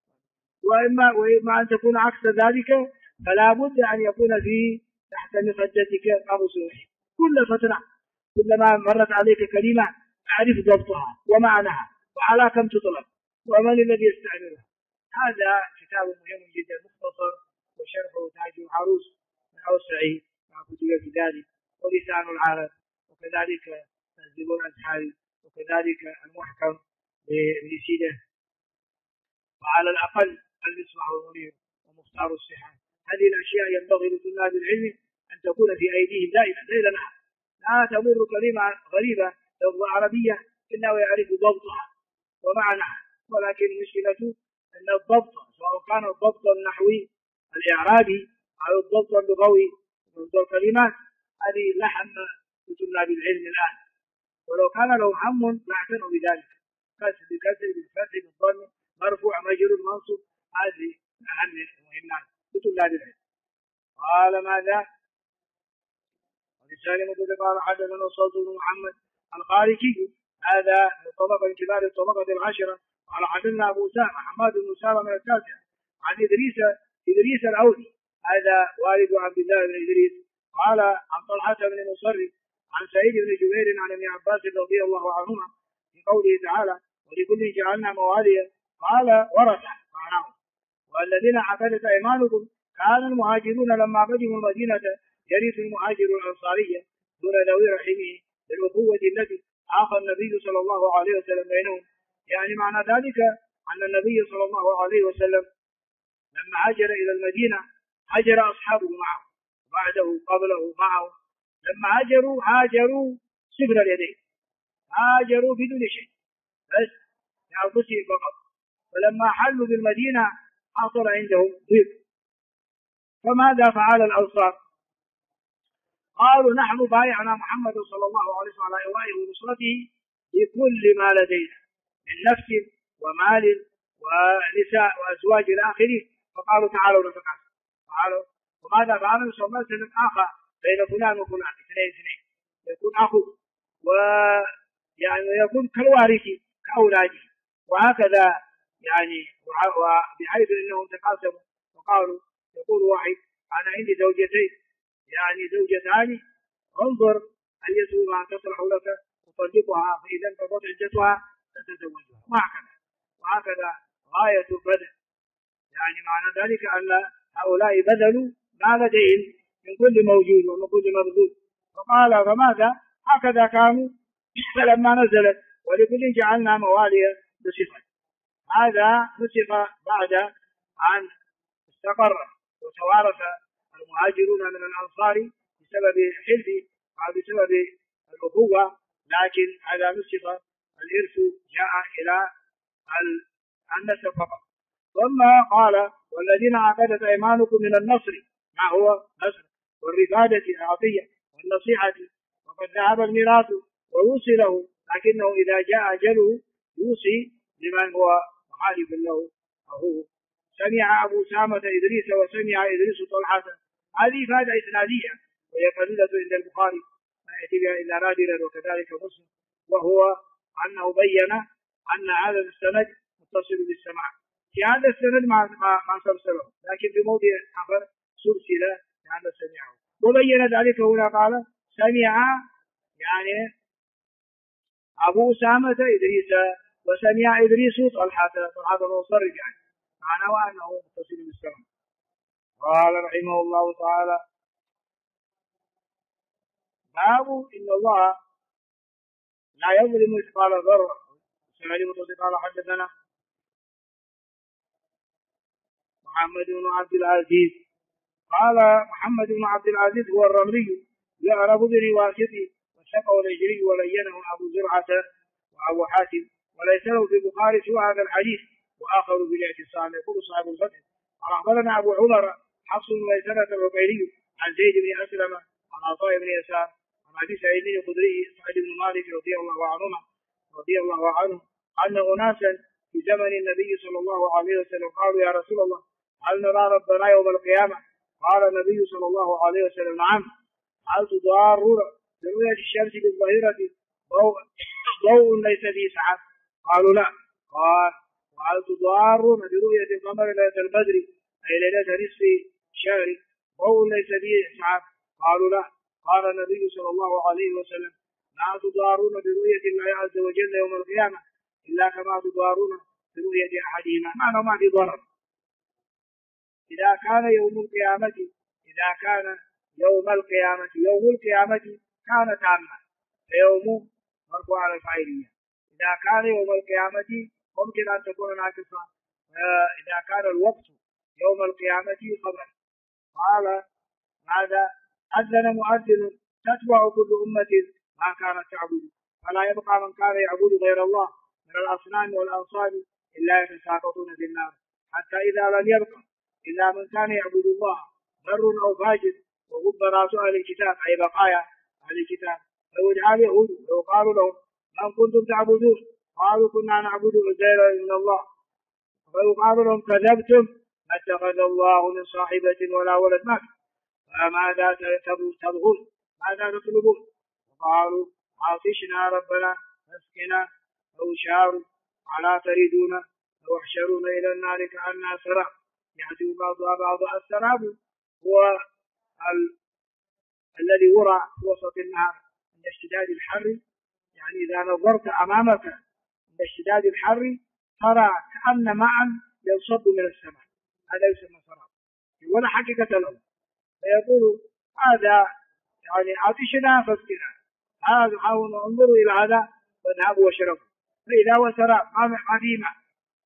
وإما أن تكون عكس ذلك، فلا بد أن يكون فيه تحت مخدتك قاموس المحيط. كل فترة كلما مرت عليك كلمة أعرف ضبطها ومعناها وعلى كم تطلق ومن الذي يستعملها. هذا كتاب مهم جدا مختصر، وشرحه تاج العروس من أوسع ما كتب في ذلك، ولسان العرب، وكذلك تهذيب الأزهار، وكذلك المحكم لابن سيدة، وعلى الأقل المصباح المنير ومختار الصحة. هذه الأشياء ينبغي لطلاب العلم أن تكون في أيديهم دائما ليلا نهار، لا تمر كلمة غريبة لفظ عربية إلا ويعرف ضبطها ومعناها. ولكن المشكلة أن الضبط سواء كان الضبط النحوي الإعرابي أو الضبط اللغوي ضبط الكلمات هذه لحم لطلاب العلم الآن، ولو كان له هم لاعتنوا بذلك. كسر بكسر بالفتح بالضم مرفوع مجرور منصوب، هذه أهم المهمات لطلاب العلم. قال ماذا؟ ولسان مطلق قال حدثنا صوت بن محمد الخارجي، هذا من طبقة كبار الطبقة العشرة. قال حدثنا أبو أسامة حماد بن أسامة من التاسع عن إدريس العودي، هذا والد عبد الله بن إدريس. قال عن طلحة بن مصرف عن سعيد بن جبير عن ابن عباس رضي الله عنهما في قوله تعالى: ولكل جعلنا مواليا قال ورثة معناه: والذين عقدت أيمانكم كان المهاجرون لما قدموا المدينة يرث المهاجر الأنصارية دون ذوي رحمه بالأخوة التي عاقى النبي صلى الله عليه وسلم بينهم. يعني معنى ذلك أن النبي صلى الله عليه وسلم لما هاجر إلى المدينة هاجر أصحابه معه، بعده قبله معه. لما هاجروا صفر اليدين، هاجروا بدون شيء بس لأنفسهم فقط. فلما حلوا بالمدينة حصل عندهم ضيق. فماذا فعل الأنصار؟ قالوا: نحن بايعنا محمد صلى الله عليه وسلم على إيوائه ونصرته بكل ما لدينا من نفس ومال ونساء وأزواج إلى آخره. فقالوا تعالوا نتقاسم. قالوا وماذا فعلوا؟ سمى سلم آخر بين فلان وفلان، اثنين يكون أخو ويعني يكون كالوارث كأولاده، وهكذا يعني وبحيث أنهم تقاسموا وقالوا يقول واحد أنا عندي زوجتين يعني زوجتان، انظر أيتهما تصلح لك تطلقها، فإذا انقضت عدتها تتزوجها، وهكذا غاية البذل. يعني معنى ذلك أن هؤلاء بذلوا ما لديهم من كل موجود ومن كل مردود. فقال فماذا؟ هكذا كانوا فلما نزلت ولكل جعلنا مواليا نسخت. هذا نسخ بعد أن استقر وتوارث المهاجرون من الأنصار بسبب حلف أو بسبب الأخوة، لكن هذا نسخ، الإرث جاء إلى النسب فقط. ثم قال والذين عقدت أيمانكم من النصر، ما هو نصر؟ والرفادة العطية والنصيحة، وقد ذهب الميراث ويوصي له، لكنه إذا جاء أجله يوصي لمن هو مخالف له أخوه. سمع أبو سامة إدريس وسمع إدريس طلحة. هذه فائدة إسنادية وهي قليلة عند البخاري ما يأتي بها إلا نادرا، وكذلك مسلم، وهو أنه بين أن هذا السند متصل بالسماع. في هذا السند ما سلسله، لكن في موضع آخر سلسل لأن سمعه، وبين ذلك هنا قال سمع يعني أبو سامة إدريس وسمع إدريس طلحة المصرف، يعني معناه أنه متصل بالسماع. قال رحمه الله تعالى باب إن الله لا يظلم مثقال ذرة. قال حدثنا محمد بن عبد العزيز قال محمد بن عبد العزيز هو الرملي يعرف بروايته وثقه الهجري ولينه أبو زرعة وأبو حاتم، وليس له في البخاري سوى هذا الحديث وآخر بالاعتصام. يقول صاحب الفتح قال أخبرنا أبو عمر حفص بن ميسرة العقيلي عن زيد بن أسلم عن عطاء بن يسار عن أبي سعيد الخدري سعد بن مالك رضي الله عنه أن أناسا في زمن النبي صلى الله عليه وسلم قالوا يا رسول الله هل نرى ربنا يوم القيامة؟ قال النبي صلى الله عليه وسلم نعم. هل تضارون برؤية الشمس بالظهيرة ضوء ليس فيه سحاب؟ قالوا لا. قال وهل تضارون برؤية القمر ليلة البدر أي ليلة نصف شهر ضوء ليس فيه سحاب؟ قالوا لا. قال النبي صلى الله عليه وسلم لا تضارون برؤية الله عز وجل يوم القيامة إلا كما تضارون برؤية أحدهما. معنى ما في ضرر. إذا كان يوم القيامة كان تاما فيوم مرفوع على الفاعلية. إذا كان يوم القيامة ممكن أن تكون ناقصة، إذا كان الوقت يوم القيامة خبر. قال هذا أذن مؤذن تتبع كل أمة ما كانت تعبد، فلا يبقى من كان يعبد غير الله من الأصنام والأنصاب إلا يتساقطون في النار، حتى إذا لم يبقى إلا من كان يعبد الله بر أو فاجر وغب راس أهل الكتاب أي بقايا أهل الكتاب، فيدعى اليهود ويقال لهم من كنتم تعبدون؟ قالوا كنا نعبد عزيرا من الله، فيقال لهم كذبتم ما اتخذ الله من صاحبة ولا ولد مات، فماذا تبغون؟ ماذا تطلبون؟ قالوا عاطشنا ربنا فاسقنا، أو شاروا على تريدون، أو احشرونا إلى النار كأننا سراب يحسب بعضها بعضا. السراب هو الذي يرى في وسط النهار عند اشتداد الحر، يعني إذا نظرت أمامك عند اشتداد الحر ترى كأن معا ينصب من السماء، هذا يسمى سراب ولا حقيقة له. فيقول هذا يعني عطشنا فاسقنا، هذا انظروا إلى هذا فاذهبوا واشربوا، فإذا هو سراب ما فيه ماء.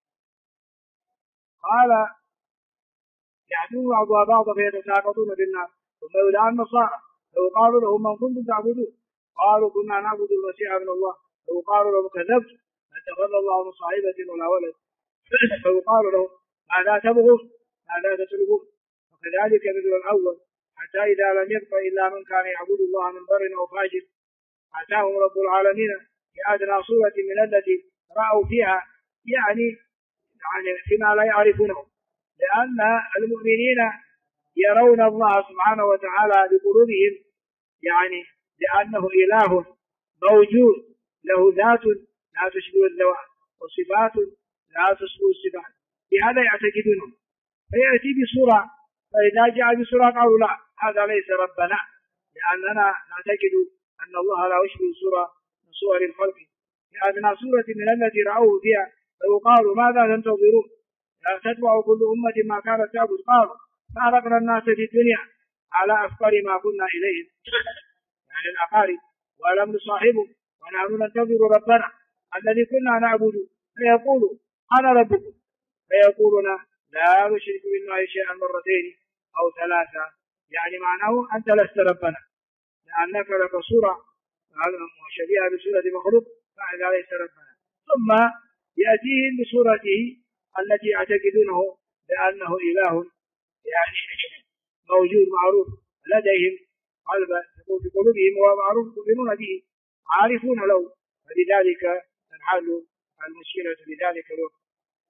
قال يعدون بعضها بعضا فيتساقطون في النار، ثم يدعى النصارى لو قالوا لهم من كنتم تعبدون؟ قالوا كنا نعبد المسيح ابن الله، لو قالوا لهم كذبت ما اتخذ الله من صاحبة ولا ولد، فيقال لهم ماذا تبغون؟ ماذا تطلبون؟ وكذلك مثل الأول، حتى إذا لم يبق إلا من كان يعبد الله من بر أو فاجر أتاهم رب العالمين في أدنى صورة من التي رأوا فيها يعني فيما لا يعرفونه، لأن المؤمنين يرون الله سبحانه وتعالى بقلوبهم، يعني لأنه إله موجود له ذات لا تشبه الذوات وصفات لا تشبه الصفات، بهذا يعتقدونه. فيأتي بصورة، فإذا جاء بصورة قالوا لا هذا ليس ربنا، لأننا نعتقد أن الله لا يشبه صورة من صور الخلق في أدنى صورة من التي رأوه فيها. فيقالوا ماذا تنتظرون؟ لا تتبع كل أمة ما كانت تعبد. قالوا فأغرقنا الناس في الدنيا على أفكار ما كنا إليه، يعني الأقارب، ولم نصاحبه ونحن ننتظر ربنا الذي كنا نعبد، فيقول أنا ربكم، فيقولون لا نشرك بالله شيئا مرتين أو ثلاثة، يعني معناه أنت لست ربنا لأنك لك صورة شبيهة بصورة مخلوق، فهذا ليس ربنا. ثم يأتيهم بصورته التي يعتقدونه بأنه إله يعني موجود معروف لديهم قلبا في قلوبهم ومعروف يؤمنون به عارفون له، فلذلك تنحل المشكلة بذلك الوقت.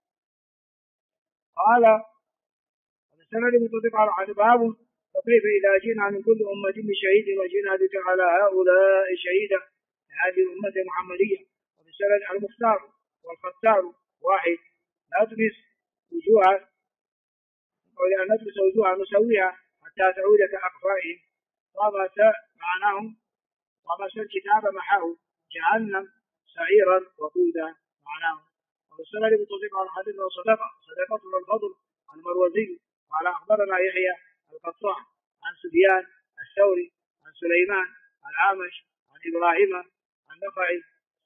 قال السند المتفق على باب فكيف إذا جئنا من كل أمة بشهيد وجئنا بك على هؤلاء شهيدا، هذه الأمة المحمدية. وبالسند المختار والختار واحد، لا تلبس وجوها ولأن ندرس وجوها نسويها حتى تعود كأقفائهم. طابت معناهم طابت الكتاب محاه جهنم سعيرا وقودا معناهم. والسند المتفق على الحديث صدقة الفضل المروزي قال أخبرنا يحيى القطاع عن سفيان الثوري عن سليمان العامش عن إبراهيم النخعي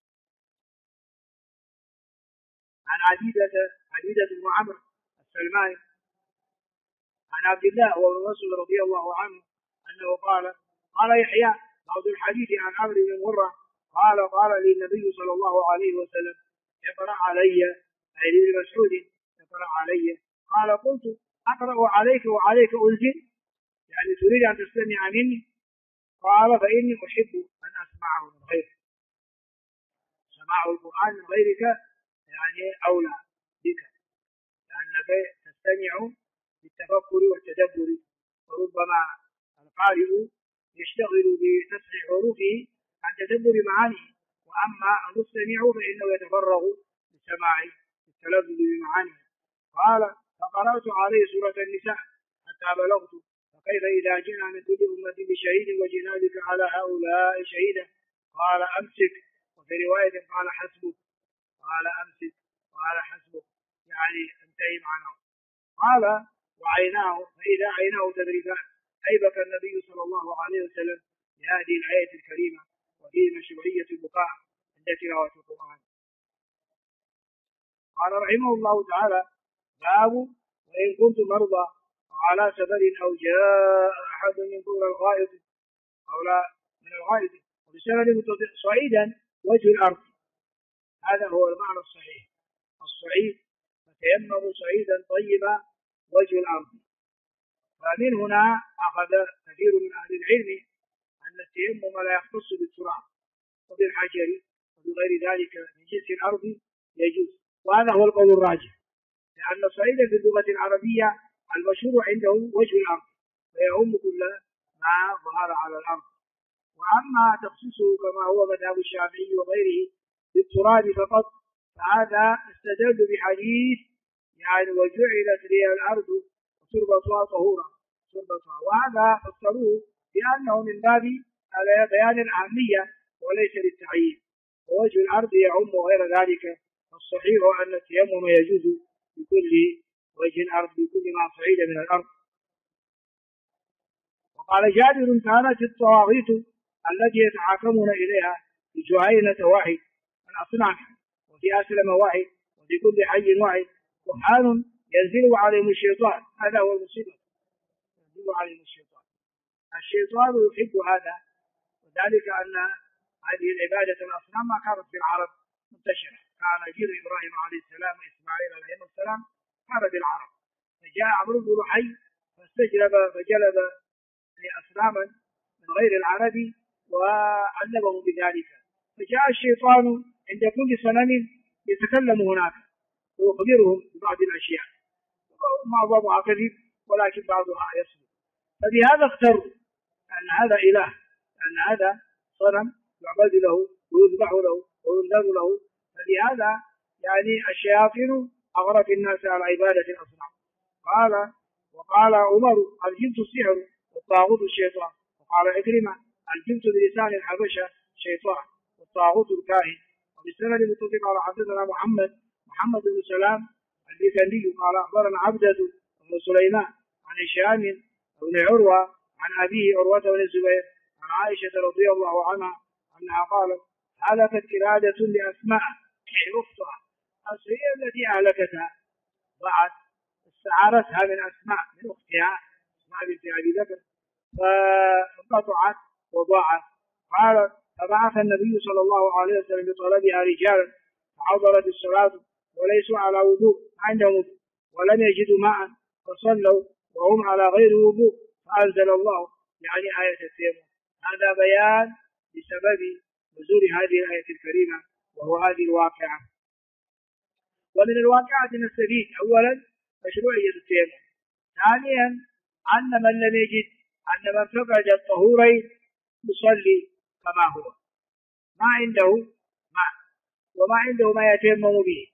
عن عبيدة بن عمرو السلماني عن عبد الله وابن مسعود رضي الله عنه أنه قال يحيى بعض الحديث عن عمرو بن مرة قال لي النبي صلى الله عليه وسلم اقرأ علي، أي لابن مسعود اقرأ علي. قال قلت أقرأ عليك وعليك أنزل، يعني تريد أن تستمع مني؟ قال فإني أحب أن أسمعه من غيرك، سماع القرآن من غيرك يعني أولى بك، لأنك تستمع بالتفكر والتدبر، وربما القارئ يشتغل بتصحيح حروفه عن تدبر معانيه، وأما المستمع فإنه يتفرغ للسماع التلذذ بمعانيه. قال فقرأت عليه سورة النساء حتى بلغت فكيف إذا جئنا من كل أمة بشهيد وجئنا بك على هؤلاء شهيدا. قال أمسك، وفي رواية قال حسبك، قال أمسك قال حسبك، يعني انتهي معناه. قال وعيناه، فإذا عيناه تذرفان، أي بكى النبي صلى الله عليه وسلم لهذه الآية الكريمة وفيه مشروعية البكاء عند تلاوة القرآن. قال رحمه الله تعالى باب وإن كنتم مرضى وعلى سفر أو جاء أحد منكم من الغائط أو لا من الغائط وبسبب صعيدا وجه الأرض، هذا هو المعنى الصحيح. الصعيد فتيمموا صعيدا طيبا وجه الأرض. فمن هنا أخذ كثير من أهل العلم أن التيمم لا يختص بالتراب وبالحجر وبغير ذلك من جنس الأرض يجوز، وهذا هو القول الراجح، لأن الصعيد في اللغة العربية المشهور عندهم وجه الأرض، فيعم كل ما ظهر على الأرض. وأما تخصيصه كما هو مذهب الشافعي وغيره بالتراب فقط، فهذا استدل بحديث يعني وجعلت لي الأرض تربتها طهورا، وهذا فسروه بأنه من باب بيان الأهمية وليس للتعيين، ووجه الأرض يعم غير ذلك. فالصحيح أن التيمم يجوز بكل وجه الأرض بكل ما صعيد من الأرض. وقال جابر كانت الطواغيت التي يتحاكمون إليها في جهينة واحد من أصناف، وفي أسلم واحد، وفي كل حي واحد قرآن ينزل عليهم الشيطان، هذا هو المصيبة، ينزل عليهم الشيطان يحب هذا، وذلك أن هذه العبادة الأصنام ما كانت في العرب منتشرة، كان جيل إبراهيم عليه السلام وإسماعيل عليه السلام كان بالعرب، فجاء عمرو بن لحي فاستجلب فجلب أصناما من غير العرب وعلمهم بذلك، فجاء الشيطان عند كل صنم يتكلم هناك ويخبرهم ببعض الأشياء، معظمها كذب ولكن بعضها يصدق. فبهذا اختروا أن هذا إله، أن هذا صنم يعبد له ويذبح له وينذر له. فلهذا يعني الشياطين أغرت الناس على عبادة الأصنام. وقال عمر: الجنس السحر والطاغوت الشيطان. وقال عكرمة: الجنس بلسان الحبشة شيطان والطاغوت الكاهن. وبالسند المتصل قال حدثنا محمد بن سلام البيكندي قال أخبرنا عبدة بن سليمان عن هشام بن عروة عن أبيه عروة بن الزبير عن عائشة رضي الله عنها أنها قالت: هلكت قلادة لأسماء عرفتها. هي التي أهلكتها بعد استعارتها من أسماء من أختها أسماء بنت أبي بكر فانقطعت وضاعت. قالت: فبعث النبي صلى الله عليه وسلم بطلبها رجالا فحضرت الصلاة وليسوا على وضوء عندهم وضوء ولم يجدوا ماء فصلوا وهم على غير وضوء فأنزل الله يعني آية التيمم. هذا بيان بسبب نزول هذه الآية الكريمة وهو هذه الواقعة. ومن الواقعة نستفيد: أولا مشروعية التيمم، ثانيا أن من لم يجد أن من فقد الطهورين يصلي كما هو، ما عنده ماء وما عنده ما يتيمم به،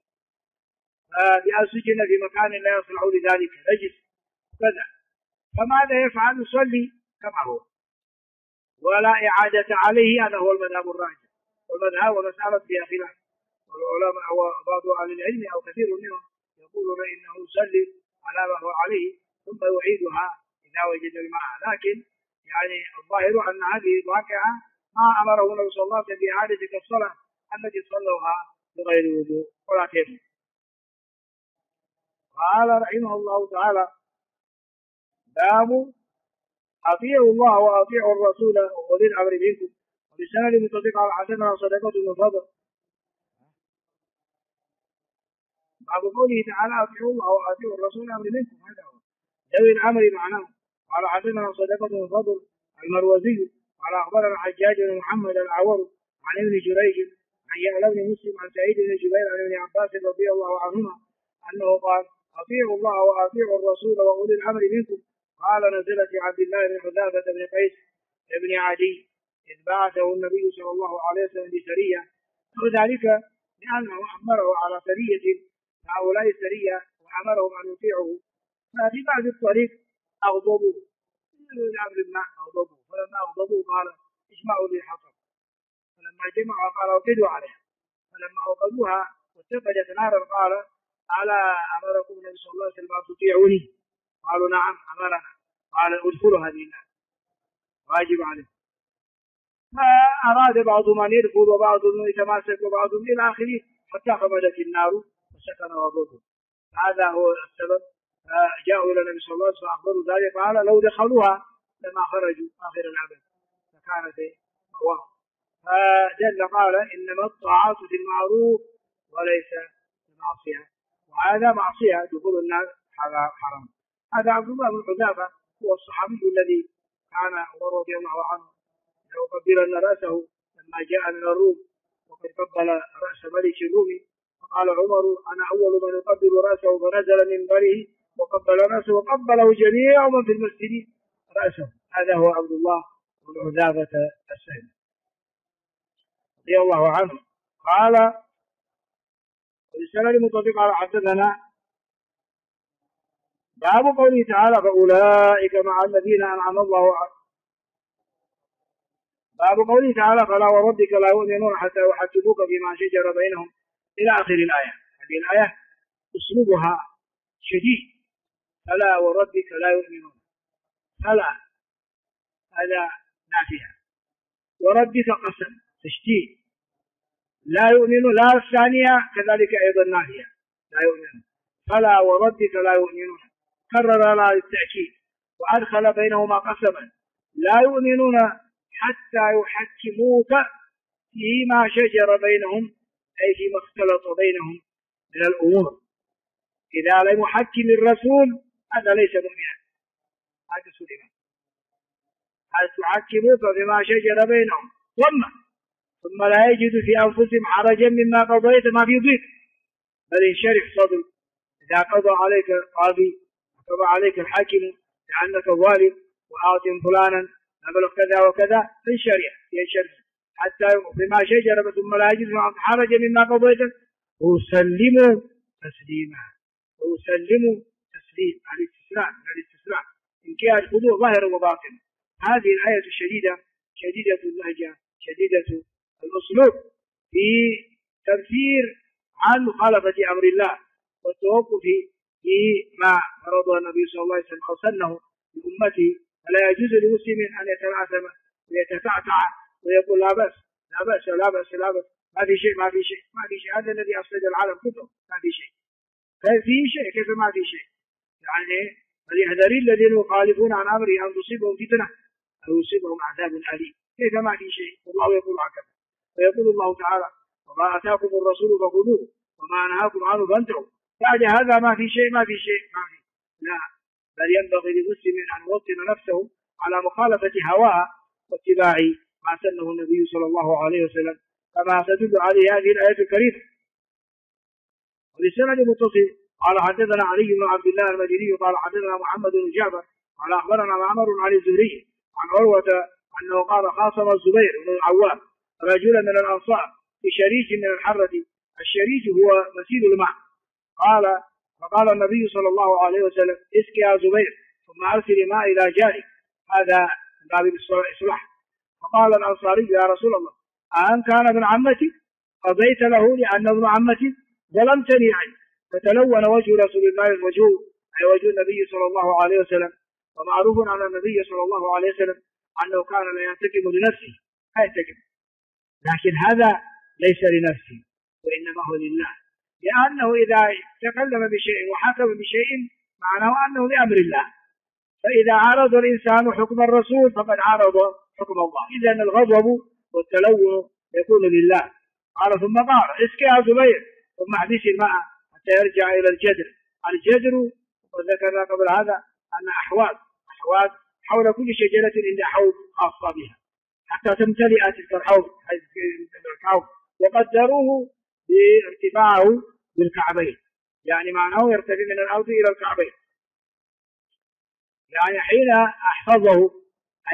بأن سجن في مكان لا يصلح لذلك نجس كذا، فماذا يفعل؟ يصلي كما هو ولا إعادة عليه. هذا هو المذهب الراجح، والمذهب ومسألة فيها خلاف، والعلماء وبعض أهل العلم أو كثير منهم يقولون إنه يصلي على ما هو عليه ثم يعيدها إذا وجد الماء. لكن يعني الظاهر أن هذه الواقعة ما أمره النبي صلى الله عليه وسلم بإعادة الصلاة التي صلوها بغير وضوء ولا تيمم. قال رحمه الله تعالى: باب أطيعوا الله وأطيعوا الرسول وأولي الأمر منكم. وبالسند المتصل على حدثنا صدقة بن فضل. باب قوله تعالى: أطيعوا الله وأطيعوا الرسول أمر منكم، هذا هو ذوي الأمر معناه. قال حدثنا صدقة بن فضل المروزي قال أخبرنا حجاج بن محمد العور عن ابن جريج عن يعلى بن مسلم عن سعيد بن جبير عن ابن عباس رضي الله عنهما أنه قال: أطيعوا الله وأطيعوا الرسول وأولي الأمر منكم. قال: نزلت عبد الله بن حذافة بن قيس بن عدي إذ بعثه النبي صلى الله عليه وسلم بسرية، وذلك لأنه أمره على سرية هؤلاء السرية وأمرهم أن يطيعوه. ففي بعض الطريق أغضبوه لأمر ما أغضبوه، فلما أغضبوه قال: اجمعوا لي حطب. فلما جمعوا قال: اوقدوا عليها. فلما أوقدوها واتقدت نارا قال: ألا أمركم النبي صلى الله عليه وسلم أن تطيعوني؟ قالوا: نعم أمرنا. قال: ادخلوا هذه النار واجب عليه. فأراد بعضهم أن يدخل وبعضهم يتماسك وبعضهم إلى آخره حتى خمدت النار وسكن وضوءه. هذا هو السبب. جاءوا إلى النبي صلى الله عليه وسلم فأخبروا ذلك قال: لو دخلوها لما خرجوا آخر الأبد فكانت مأواه. فجل قال: إنما الطاعات في المعروف وليس المعصية، وهذا معصية دخول النار حرام. هذا عبد الله بن حذافة هو الصحابي الذي كان عمر رضي الله عنه يقبلن رأسه لما جاء من الروم وقد قبل رأس ملك الرومي، فقال عمر: أنا أول من يقبل رأسه، فنزل من بره وقبل رأسه وقبله جميع من في المسجد رأسه. هذا هو عبد الله بن حذافة السهمي رضي الله عنه. قال: السند المتصل على حدثنا باب قوله تعالى: فأولئك مع الذين أنعم الله عليهم. باب قوله تعالى: فلا وربك لا يؤمنون حتى يحكموك فيما شجر بينهم إلى آخر الآية. هذه الآية أسلوبها شديد: فلا وربك لا يؤمنون. فلا هذا نافية، وربك قسم تشديد، لا يؤمنون لا الثانية كذلك أيضا نافية لا يؤمنون. فلا وربك لا يؤمنون كرر لا للتأكيد وأدخل بينهما قسما: لا يؤمنون حتى يحكموك فيما شجر بينهم، أي فيما اختلط بينهم من الأمور. إذا لم يحكم الرسول هذا ليس مؤمنا. هذا سليمان: هل تحكموك فيما شجر بينهم ثم ثم لا يجد في أنفسهم حرجا مما قضيت ما في ضيق، بل انشرح صدر. إذا قضى عليك قاضي وقضى عليك الحاكم لأنك ظالم وأعط فلانا مبلغ كذا وكذا، ينشرح حتى فيما شجر، ثم لا يجد حرجا مما قضيت وسلموا تسليما. وسلموا تسليم، الاستسلام إنكار الخضوع ظاهر وباطن. هذه الآية الشديدة شديدة اللهجة شديدة الأسلوب في تنفير عن مخالفة أمر الله والتوقف فيما فرضه النبي صلى الله عليه وسلم أو سنه لأمته. فلا يجوز لمسلم أن يتلعثم ويتفعتع ويقول لا بأس لا بأس لا بأس لا بأس، ما في شيء ما في شيء ما في شيء. هذا الذي أفسد العالم كله، ما في شيء. في شيء كيف ما في شيء؟ يعني فليحذر الذين يخالفون عن أمره أن تصيبهم فتنة أو يصيبهم عذاب أليم. كيف ما في شيء؟ والله يقول هكذا. ويقول الله تعالى وما أتاكم الرسول فخذوه وما نهاكم عنه فانتهوا. بعد هذا ما في شيء ما في شيء ما في. لا، بل ينبغي لمسلم أن يوطن نفسه على مخالفة هواه واتباع ما سنه النبي صلى الله عليه وسلم كما تدل عليه هذه الآية الكريمة. ولسند متصل قال حدثنا علي بن عبد الله المديني قال حدثنا محمد بن جعفر قال أخبرنا معمر عن الزهري عن عروة أنه قال خاصم الزبير بن العوام رجلا من الأنصار بشريك من الحرة. الشريك هو مسيل الماء. فقال النبي صلى الله عليه وسلم اسقي يا زبير ثم أرسل الماء إلى جارك، هذا من باب الإصلاح. فقال الأنصاري يا رسول الله أن كان ابن عمتي قضيت له لأنه ابن عمتي ظلمتني عنه. فتلون وجه رسول الله وجه النبي صلى الله عليه وسلم. ومعروف عن النبي صلى الله عليه وسلم أنه كان لا ينتقم لنفسه، لكن هذا ليس لنفسه وإنما هو لله، لأنه إذا تكلم بشيء وحكم بشيء معناه أنه لأمر الله. فإذا عارض الإنسان حكم الرسول فقد عارض حكم الله. إذن الغضب والتلون يكون لله. قال ثم قال اسقي يا زبير ثم احبس الماء حتى يرجع إلى الجدر. الجدر وذكرنا قبل هذا أن أحواض حول كل شجرة عند حوض خاصة بها حتى تمتلئ تلك الحوض، وقدروه بارتفاعه بالكعبين، يعني معناه يرتفع من الأرض إلى الكعبين. يعني حين أحفظه أي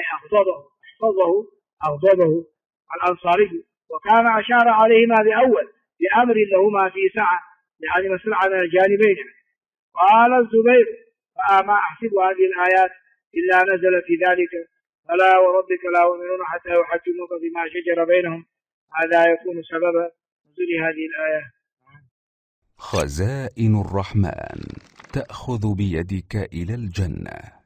أغضبه الأنصاري، وكان أشار عليهما بأول بأمر لهما في سعة يعني مصلحة من الجانبين. قال الزبير فما أحسب هذه الآيات إلا نزل في ذلك فلا وربك لا يؤمنون حتى يحكموك بما شجر بينهم. هذا يكون سبب نزول هذه الآية. خزائن الرحمن تأخذ بيدك إلى الجنة.